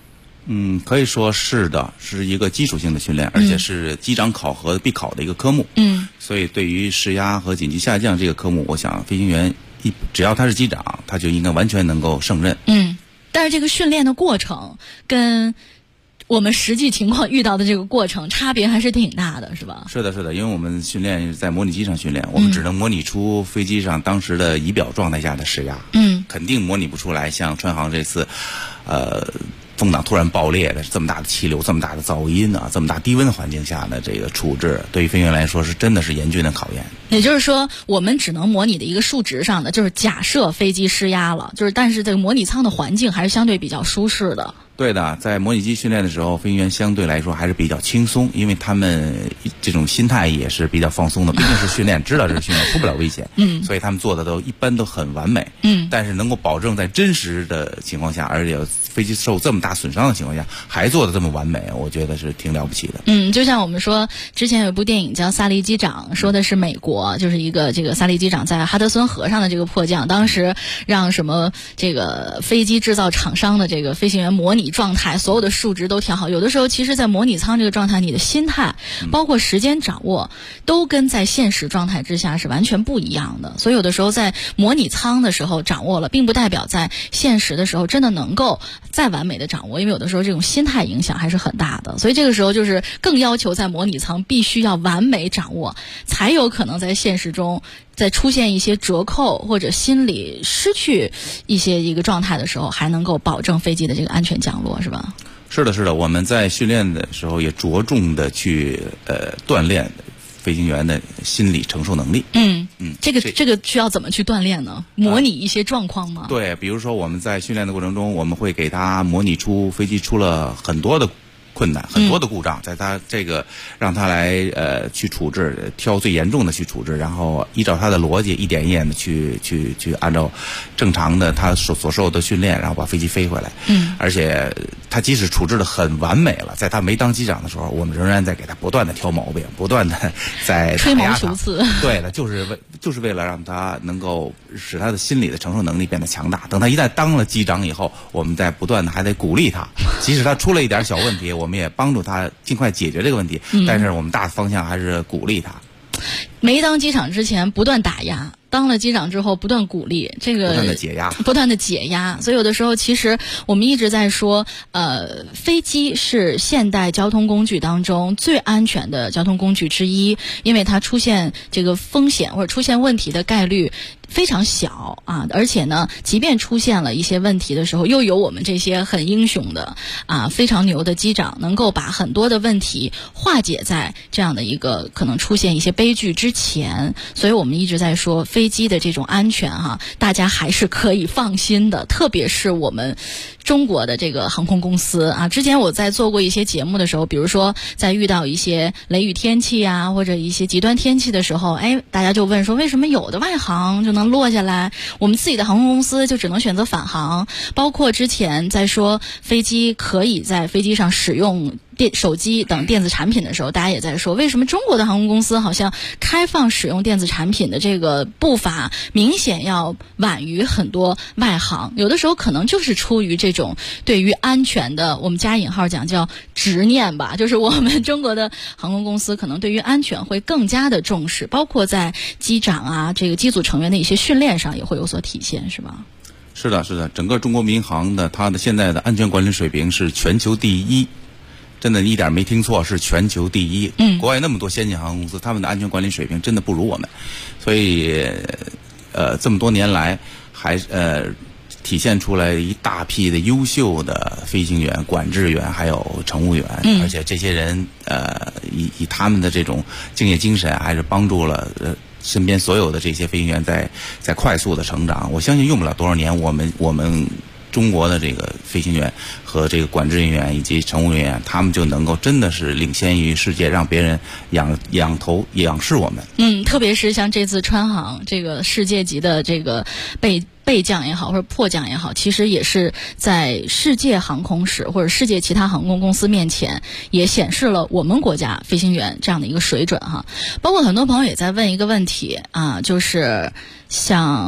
可以说是的，是一个基础性的训练，而且是机长考核必考的一个科目。所以对于释压和紧急下降这个科目，我想飞行员只要他是机长，他就应该完全能够胜任。 但是这个训练的过程跟我们实际情况遇到的这个过程差别还是挺大的，是吧？是的，因为我们训练在模拟机上训练，我们只能模拟出飞机上当时的仪表状态下的释压，肯定模拟不出来像川航这次，风挡突然爆裂的这么大的气流、这么大的噪音啊、这么大低温环境下的这个处置，对于飞行员来说是真的是严峻的考验。 也就是说，我们只能模拟的一个数值上的，就是假设飞机失压了，但是这个模拟舱的环境还是相对比较舒适的。 对的，在模拟机训练的时候，飞行员相对来说还是比较轻松，因为他们这种心态也是比较放松的，毕竟是训练，知道这是训练，出不了危险，所以他们做的一般都很完美，但是能够保证在真实的情况下，而且飞机受这么大损伤的情况下，还做的这么完美，我觉得是挺了不起的。 就像我们说，之前有一部电影叫《萨利机长》，说的是美国，就是一个这个萨利机长在哈德森河上的这个迫降，当时让什么这个飞机制造厂商的这个飞行员模拟状态，所有的数值都调好。有的时候其实在模拟舱这个状态，你的心态包括时间掌握都跟在现实状态之下是完全不一样的，所以有的时候在模拟舱的时候掌握了，并不代表在现实的时候真的能够再完美的掌握，因为有的时候这种心态影响还是很大的，所以这个时候就是更要求在模拟舱必须要完美掌握，才有可能在现实中在出现一些折扣或者心理失去一个状态的时候，还能够保证飞机的这个安全降落，是吧？ 是的，我们在训练的时候也着重的去锻炼飞行员的心理承受能力。这个需要怎么去锻炼呢？模拟一些状况吗？对，比如说我们在训练的过程中，我们会给他模拟出飞机出了很多的困难，很多的故障，在他这个让他来去处置，挑最严重的去处置，然后依照他的逻辑一点一点的去按照正常的他所受的训练，然后把飞机飞回来。而且他即使处置的很完美了，在他没当机长的时候，我们仍然在给他不断的挑毛病，不断的在吹毛求疵。 对的，就是为了让他能够使他的心理的承受能力变得强大。等他一旦当了机长以后，我们在不断的还得鼓励他，即使他出了一点小问题，我们也帮助他尽快解决这个问题，但是我们大方向还是鼓励他。 没当机长之前不断打压，当了机长之后不断鼓励，这个不断的解压。所以有的时候其实我们一直在说，飞机是现代交通工具当中最安全的交通工具之一，因为它出现这个风险或者出现问题的概率非常小啊，而且呢，即便出现了一些问题的时候，又有我们这些很英雄的非常牛的机长，能够把很多的问题化解在这样的一个可能出现一些悲剧之前。所以我们一直在说飞机的这种安全大家还是可以放心的，特别是我们中国的这个航空公司之前我在做过一些节目的时候，比如说在遇到一些雷雨天气或者一些极端天气的时候，大家就问说为什么有的外航就能落下来，我们自己的航空公司就只能选择返航。包括之前在说飞机可以在飞机上使用手机等电子产品的时候，大家也在说为什么中国的航空公司好像开放使用电子产品的这个步伐明显要晚于很多外航。有的时候可能就是出于这种对于安全的，我们加引号讲叫执念吧，就是我们中国的航空公司可能对于安全会更加的重视，包括在机长这个机组成员的一些训练上也会有所体现，是吧？ 是的，整个中国民航的它的现在的安全管理水平是全球第一，真的一点没听错，是全球第一。国外那么多先进航空公司，他们的安全管理水平真的不如我们，所以这么多年来还体现出来一大批的优秀的飞行员、管制员还有乘务员，而且这些人以他们的这种敬业精神，还是帮助了身边所有的这些飞行员在快速的成长。我相信用不了多少年，我们中国的这个飞行员和这个管制人员以及乘务人员，他们就能够真的是领先于世界，让别人仰视我们。 特别是像这次川航这个世界级的这个备降也好，或者迫降也好，其实也是在世界航空史或者世界其他航空公司面前，也显示了我们国家飞行员这样的一个水准包括很多朋友也在问一个问题就是像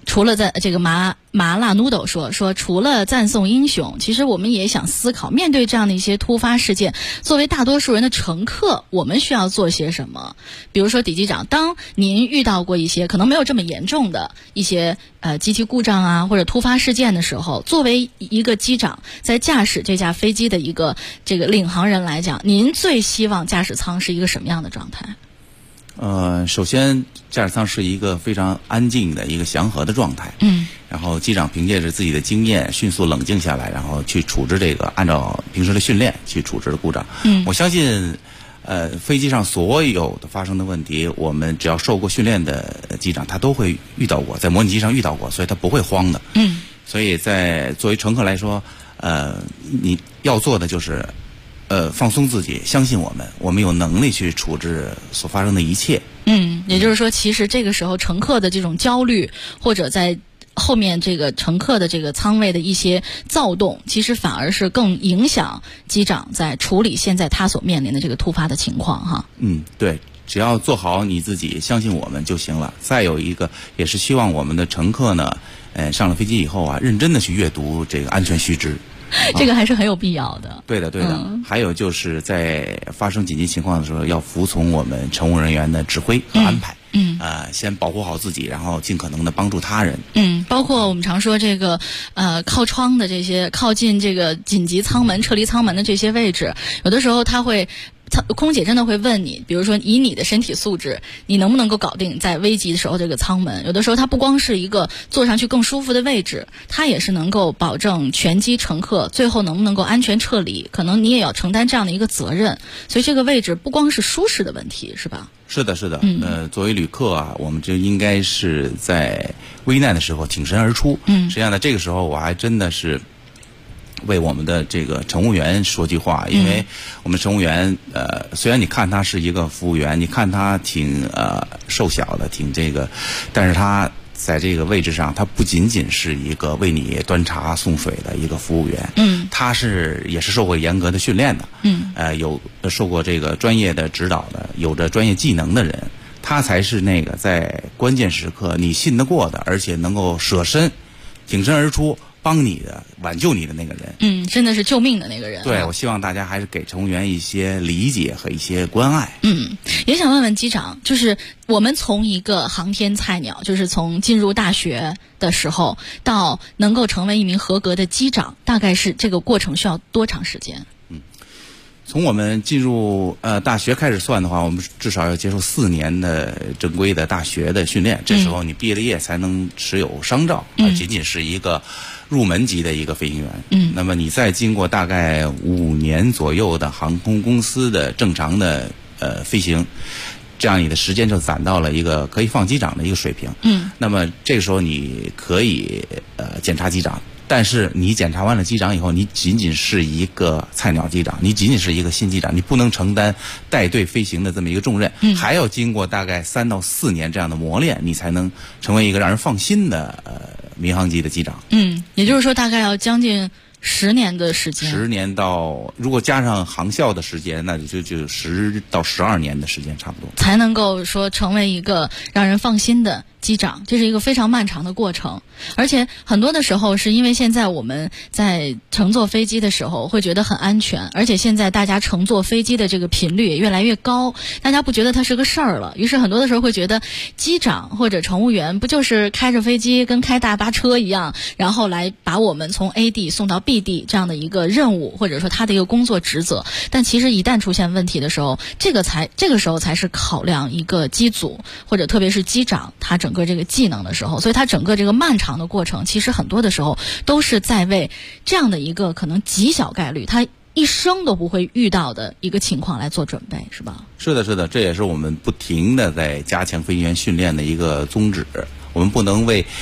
除了在这个麻辣 noodle 说除了赞颂英雄，其实我们也想思考，面对这样的一些突发事件，作为大多数人的乘客，我们需要做些什么？比如说，底机长，当您遇到过一些可能没有这么严重的一些机器故障啊或者突发事件的时候，作为一个机长，在驾驶这架飞机的一个这个领航人来讲，您最希望驾驶舱是一个什么样的状态？ 首先驾驶舱是一个非常安静的一个祥和的状态。然后机长凭借着自己的经验迅速冷静下来，然后去处置这个按照平时的训练去处置故障。我相信飞机上所有的发生的问题，我们只要受过训练的机长他都会遇到过，在模拟机上遇到过，所以他不会慌的。所以在作为乘客来说，你要做的就是放松自己，相信我们有能力去处置所发生的一切。 也就是说，其实这个时候乘客的这种焦虑，或者在后面这个乘客的这个舱位的一些躁动，其实反而是更影响机长在处理现在他所面临的这个突发的情况哈。 对，只要做好你自己，相信我们就行了。再有一个，也是希望我们的乘客呢，上了飞机以后啊，认真的去阅读这个安全须知。 这个还是很有必要的。 对的。还有就是在发生紧急情况的时候，要服从我们乘务人员的指挥和安排。先保护好自己，然后尽可能的帮助他人。 包括我们常说这个靠窗的这些靠近这个紧急舱门、撤离舱门的这些位置，有的时候空姐真的会问你，比如说以你的身体素质，你能不能够搞定在危急的时候这个舱门？有的时候它不光是一个坐上去更舒服的位置，它也是能够保证全机乘客最后能不能够安全撤离，可能你也要承担这样的一个责任。所以这个位置不光是舒适的问题，是吧？ 是的。作为旅客啊，我们就应该是在危难的时候挺身而出。实际上呢，这个时候我还真的是为我们的这个乘务员说句话，因为我们乘务员虽然你看他是一个服务员，你看他挺瘦小的，挺这个，但是他在这个位置上，他不仅仅是一个为你端茶送水的一个服务员，他也是受过严格的训练的，有受过这个专业的指导的，有着专业技能的人，他才是那个在关键时刻你信得过的，而且能够舍身挺身而出帮你的、挽救你的那个人。 真的是救命的那个人。 对，我希望大家还是给乘务员一些理解和一些关爱。 也想问问机长，就是我们从一个航天菜鸟，就是从进入大学的时候到能够成为一名合格的机长，大概是这个过程需要多长时间？ 从我们进入大学开始算的话，我们至少要接受4年的正规的大学的训练。这时候你毕了业才能持有商照，仅仅是一个入门级的一个飞行员。那么你再经过大概5年左右的航空公司的正常的飞行，这样你的时间就攒到了一个可以放机长的一个水平。那么这个时候你可以检查机长。但是你检查完了机长以后，你仅仅是一个菜鸟机长，你仅仅是一个新机长，你不能承担带队飞行的这么一个重任，还要经过大概3到4年这样的磨练，你才能成为一个让人放心的民航机的机长。 也就是说大概要将近10年的时间。 10年到，如果加上航校的时间，那就10到12年的时间差不多， 才能够说成为一个让人放心的机长。这是一个非常漫长的过程，而且很多的时候是因为现在我们在乘坐飞机的时候会觉得很安全，而且现在大家乘坐飞机的这个频率也越来越高，大家不觉得它是个事儿了，于是很多的时候会觉得机长或者乘务员不就是开着飞机跟开大巴车一样，然后来把我们从 A 地送到 B 地这样的一个任务，或者说他的一个工作职责。但其实一旦出现问题的时候，这个时候才是考量一个机组或者特别是机长他整个这个技能的时候。所以他整个这个漫长的过程，其实很多的时候都是在为这样的一个可能极小概率他一生都不会遇到的一个情况来做准备，是吧？ 是的，这也是我们不停的在加强飞行员训练的一个宗旨。我们不能为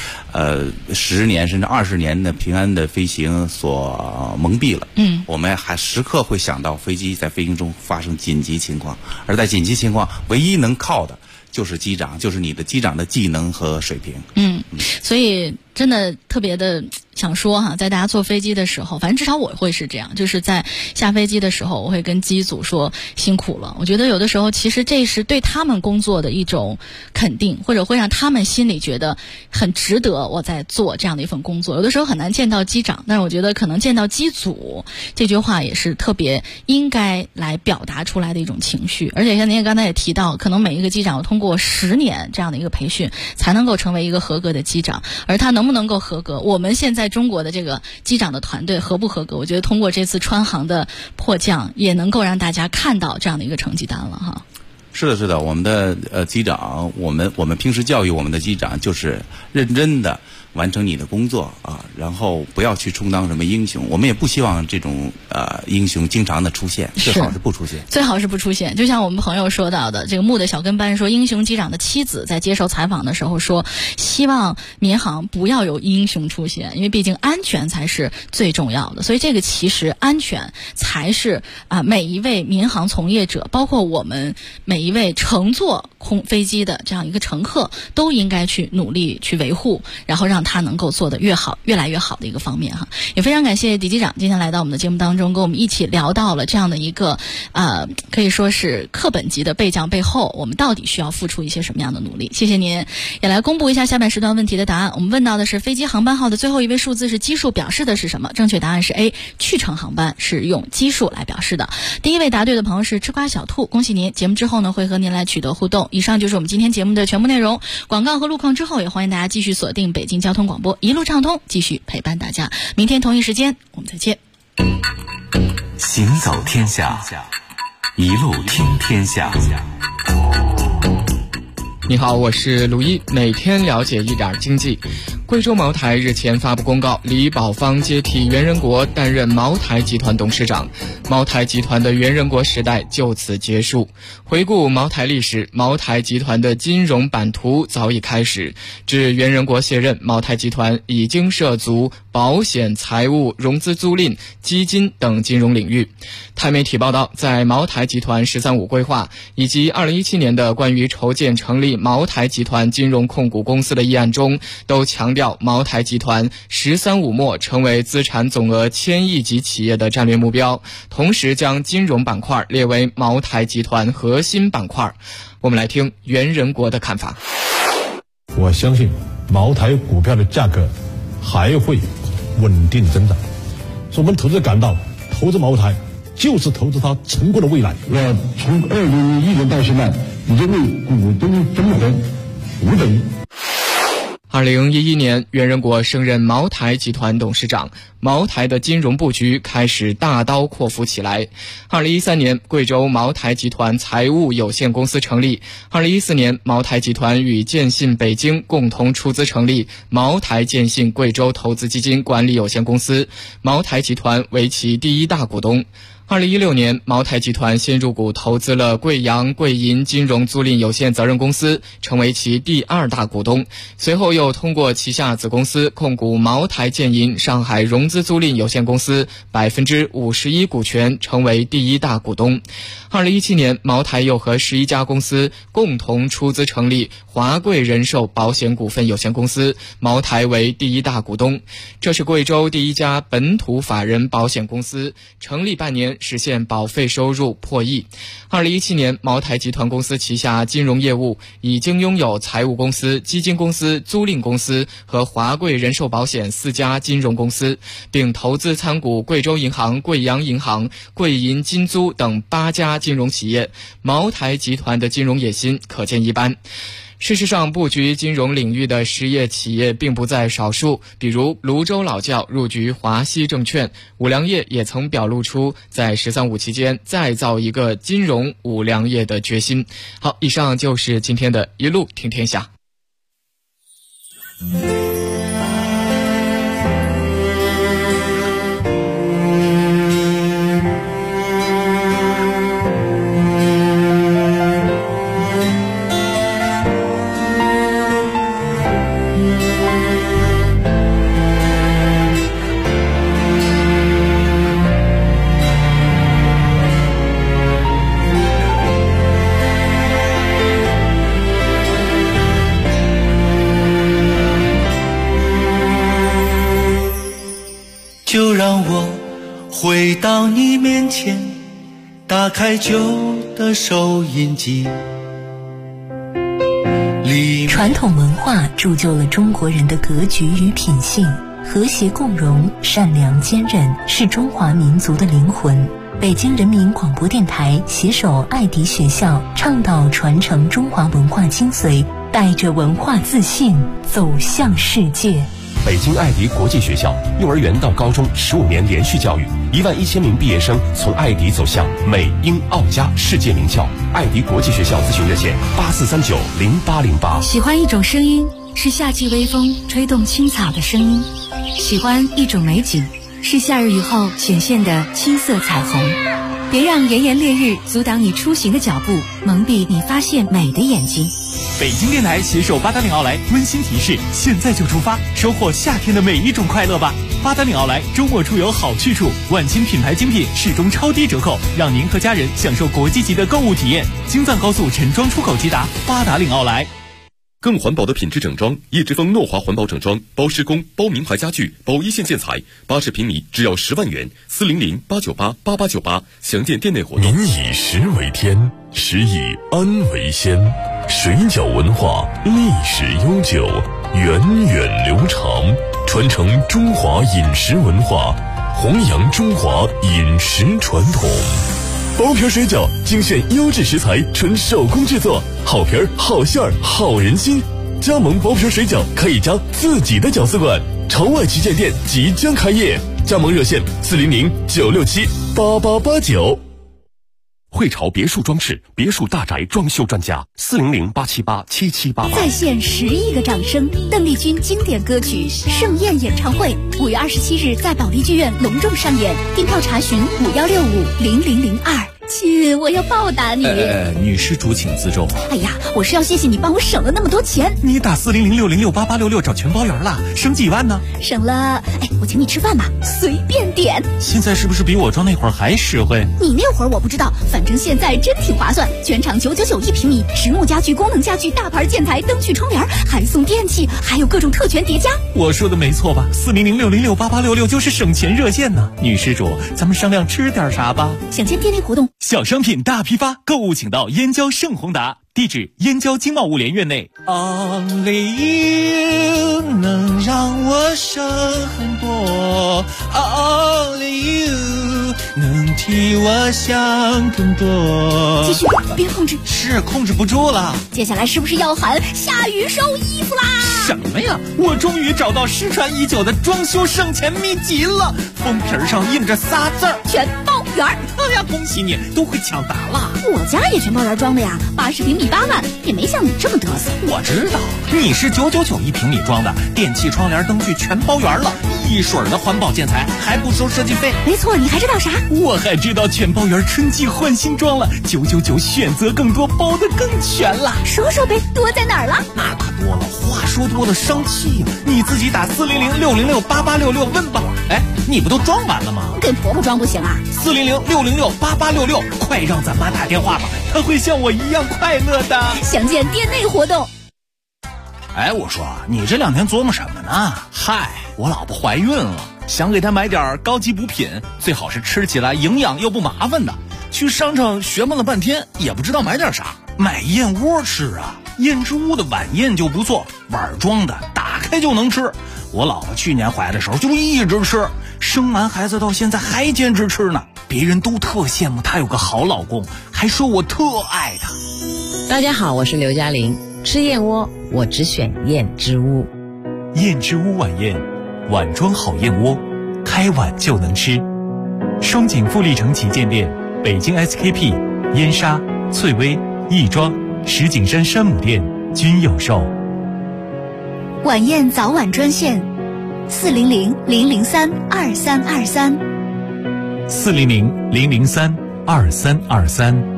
10年甚至20年的平安的飞行所蒙蔽了。我们还时刻会想到飞机在飞行中发生紧急情况，而在紧急情况唯一能靠的就是机长，就是你的机长的技能和水平。 所以真的特别的想说哈，在大家坐飞机的时候，反正至少我会是这样，就是在下飞机的时候，我会跟机组说辛苦了。我觉得有的时候其实这是对他们工作的一种肯定，或者会让他们心里觉得很值得我在做这样的一份工作。有的时候很难见到机长，但是我觉得可能见到机组这句话也是特别应该来表达出来的一种情绪。而且像您也刚才也提到，可能每一个机长要通过10年这样的一个培训才能够成为一个合格的机长，而他能不能够合格，我们现在中国的这个机长的团队合不合格，我觉得通过这次川航的迫降也能够让大家看到这样的一个成绩单了哈。 是的，是的，我们的机长，我们平时教育我们的机长就是认真的完成你的工作啊，然后不要去充当什么英雄。我们也不希望这种英雄经常的出现，最好是不出现。 最好是不出现。就像我们朋友说到的，这个木的小跟班说，英雄机长的妻子在接受采访的时候说，希望民航不要有英雄出现，因为毕竟安全才是最重要的。所以这个其实安全才是每一位民航从业者，包括我们每一位乘坐飞机的这样一个乘客，都应该去努力去维护，然后让他能够做得越好，越来越好的一个方面哈。也非常感谢狄机长今天来到我们的节目当中，跟我们一起聊到了这样的一个可以说是课本级的备降背后，我们到底需要付出一些什么样的努力。谢谢您。也来公布一下下半时段问题的答案。我们问到的是飞机航班号的最后一位数字是奇数，表示的是什么？正确答案是 A， 去程航班是用奇数来表示的。第一位答对的朋友是吃瓜小兔，恭喜您。节目之后呢，会和您来取得互动。以上就是我们今天节目的全部内容。广告和路况之后，也欢迎大家继续锁定北京交通广播，一路畅通，继续陪伴大家。明天同一时间我们再见。 行走天下，一路听天下。 你好，我是卢一，每天了解一点经济。贵州茅台日前发布公告，李保芳接替袁仁国担任茅台集团董事长，茅台集团的袁仁国时代就此结束。回顾茅台历史，茅台集团的金融版图早已开始。至袁仁国卸任，茅台集团已经涉足保险、财务、融资租赁、基金等金融领域。台媒体报道，在茅台集团“十三五”规划以及2017年的关于筹建成立茅台集团金融控股公司的议案中，都强调茅台集团“十三五”末成为资产总额1000亿级企业的战略目标，同时将金融板块列为茅台集团核心板块。我们来听袁仁国的看法。 我相信茅台股票的价格还会稳定增长，所以我们投资者感到投资茅台就是投资它成功的未来。 我从2001年到现在已经为股东分红5等亿。 2011年，袁仁国升任茅台集团董事长，茅台的金融布局开始大刀阔斧起来。2013年，贵州茅台集团财务有限公司成立。2014年，茅台集团与建信北京共同出资成立茅台建信贵州投资基金管理有限公司，茅台集团为其第一大股东。2016年，茅台集团先入股投资了贵阳贵银金融租赁有限责任公司，成为其第2大股东。随后又通过旗下子公司控股茅台建银上海融资租赁有限公司51%股权，成为第1大股东。2017年，茅台又和11家公司共同出资成立华贵人寿保险股份有限公司，茅台为第1大股东。这是贵州第1家本土法人保险公司，成立半年实现保费收入破亿。2017年，茅台集团公司旗下金融业务已经拥有财务公司、基金公司、租赁公司和华贵人寿保险4家金融公司，并投资参股贵州银行、贵阳银行、贵银金租等8家金融企业。茅台集团的金融野心可见一斑。事实上，布局金融领域的实业企业并不在少数，比如泸州老窖入局华西证券，五粮液也曾表露出在“十三五”期间再造一个金融五粮液的决心。好，以上就是今天的一路听天下。 让我回到你面前，打开旧的收音机。 传统文化铸就了中国人的格局与品性，和谐共荣、善良坚韧是中华民族的灵魂。北京人民广播电台携手爱迪学校，倡导传承中华文化精髓，带着文化自信走向世界。 北京爱迪国际学校幼儿园到高中15年连续教育，11000名毕业生从爱迪走向美英澳加世界名校。爱迪国际学校咨询热线84390808。 喜欢一种声音，是夏季微风吹动青草的声音；喜欢一种美景，是夏日雨后显现的青色彩虹。别让炎炎烈日阻挡你出行的脚步，蒙蔽你发现美的眼睛。 北京电台携手八达岭奥莱温馨提示：现在就出发，收获夏天的每一种快乐吧！八达岭奥莱周末出游好去处，万千品牌精品始终超低折扣，让您和家人享受国际级的购物体验。京藏高速陈庄出口直达八达岭奥莱。 更环保的品质整装，叶之峰诺华环保整装，包施工、包名牌家具、包一线建材，80平米只要10万元，400-898-8898，详见店内活动。 民以食为天，食以安为先。水饺文化历史悠久，源远流长，传承中华饮食文化，弘扬中华饮食传统。包皮水饺精选优质食材，纯手工制作，好皮儿、好馅儿、好人心。加盟包皮水饺可以加自己的饺子馆，朝外旗舰店即将开业，加盟热线400-967-8889。 汇潮别墅装饰，别墅大宅装修专家，400-878-7788。 再现10亿个掌声，邓丽君经典歌曲《盛宴》演唱会5月27日在保利剧院隆重上演，订票查询51650002。亲，我要报答你。 女施主请自重。 哎呀，我是要谢谢你帮我省了那么多钱。 你打400-606-8866找全包圆了，省几万呢？ 省了，我请你吃饭吧，随便点。 现在是不是比我装那会儿还实惠？ 你那会儿我不知道，反正现在真挺划算，全场999一平米，实木家具、功能家具、大牌建材、灯具、窗帘，还送电器，还有各种特权叠加。 我说的没错吧？400-606-8866就是省钱热线呢。女施主，咱们商量吃点啥吧？ 想见店内活动。 小商品大批发，购物请到燕郊盛宏达，地址燕郊经贸物联院内。 Only you 能让我省很多 ，Only you 能替我想更多。 继续，别控制。 是控制不住了。 接下来是不是要喊下雨收衣服啦？ 什么呀？我终于找到失传已久的装修省钱秘籍了，封皮上印着仨字儿： 全包圆。 哎呀，恭喜你，都会抢答了。 我家也全包圆装的呀，80平米8万，也没像你这么嘚瑟。 我知道，你是999一平米装的，电器、窗帘、灯具全包圆了，一水的环保建材，还不收设计费。 没错，你还知道啥？ 我还知道全包圆春季换新装了，999选择更多，包得更全了。 说说呗，多在哪儿了？ 那可多了，话说多了伤气呀。你自己打400-606-8866问吧。哎，你不都装完了吗？ 给婆婆装不行啊 ？400-606-8866，快让咱妈打电话吧，她会像我一样快乐的。 详见店内活动。 哎，我说你这2天琢磨什么呢？嗨，我老婆怀孕了，想给她买点高级补品，最好是吃起来营养又不麻烦的。去商场学问了半天，也不知道买点啥。买燕窝吃啊，燕之屋的晚宴就不错，碗装的，打开就能吃。我老婆去年怀的时候就一直吃，生完孩子到现在还坚持吃呢。别人都特羡慕她有个好老公，还说我特爱她。 大家好，我是刘嘉玲。吃燕窝，我只选燕之屋。 燕之屋晚宴，碗装好燕窝，开碗就能吃。双井富力城旗舰店、北京 SKP、燕莎、翠微、亦庄、石景山山姆店均有售。 晚宴早晚专线：400-003-2323。 400-003-2323。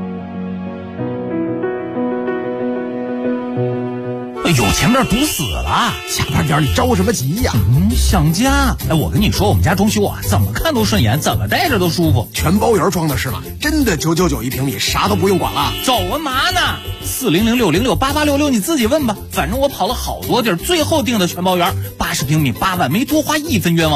哎呦，前面堵死了， 下班点你着什么急呀？ 想家。哎，我跟你说，我们家装修啊，怎么看都顺眼，怎么待着都舒服。 全包圆装的是吗？真的999一平米，啥都不用管了。 走啊嘛呢？400-606-8866，你自己问吧。反正我跑了好多地儿，最后订的全包圆，80平米8万，没多花1分冤枉。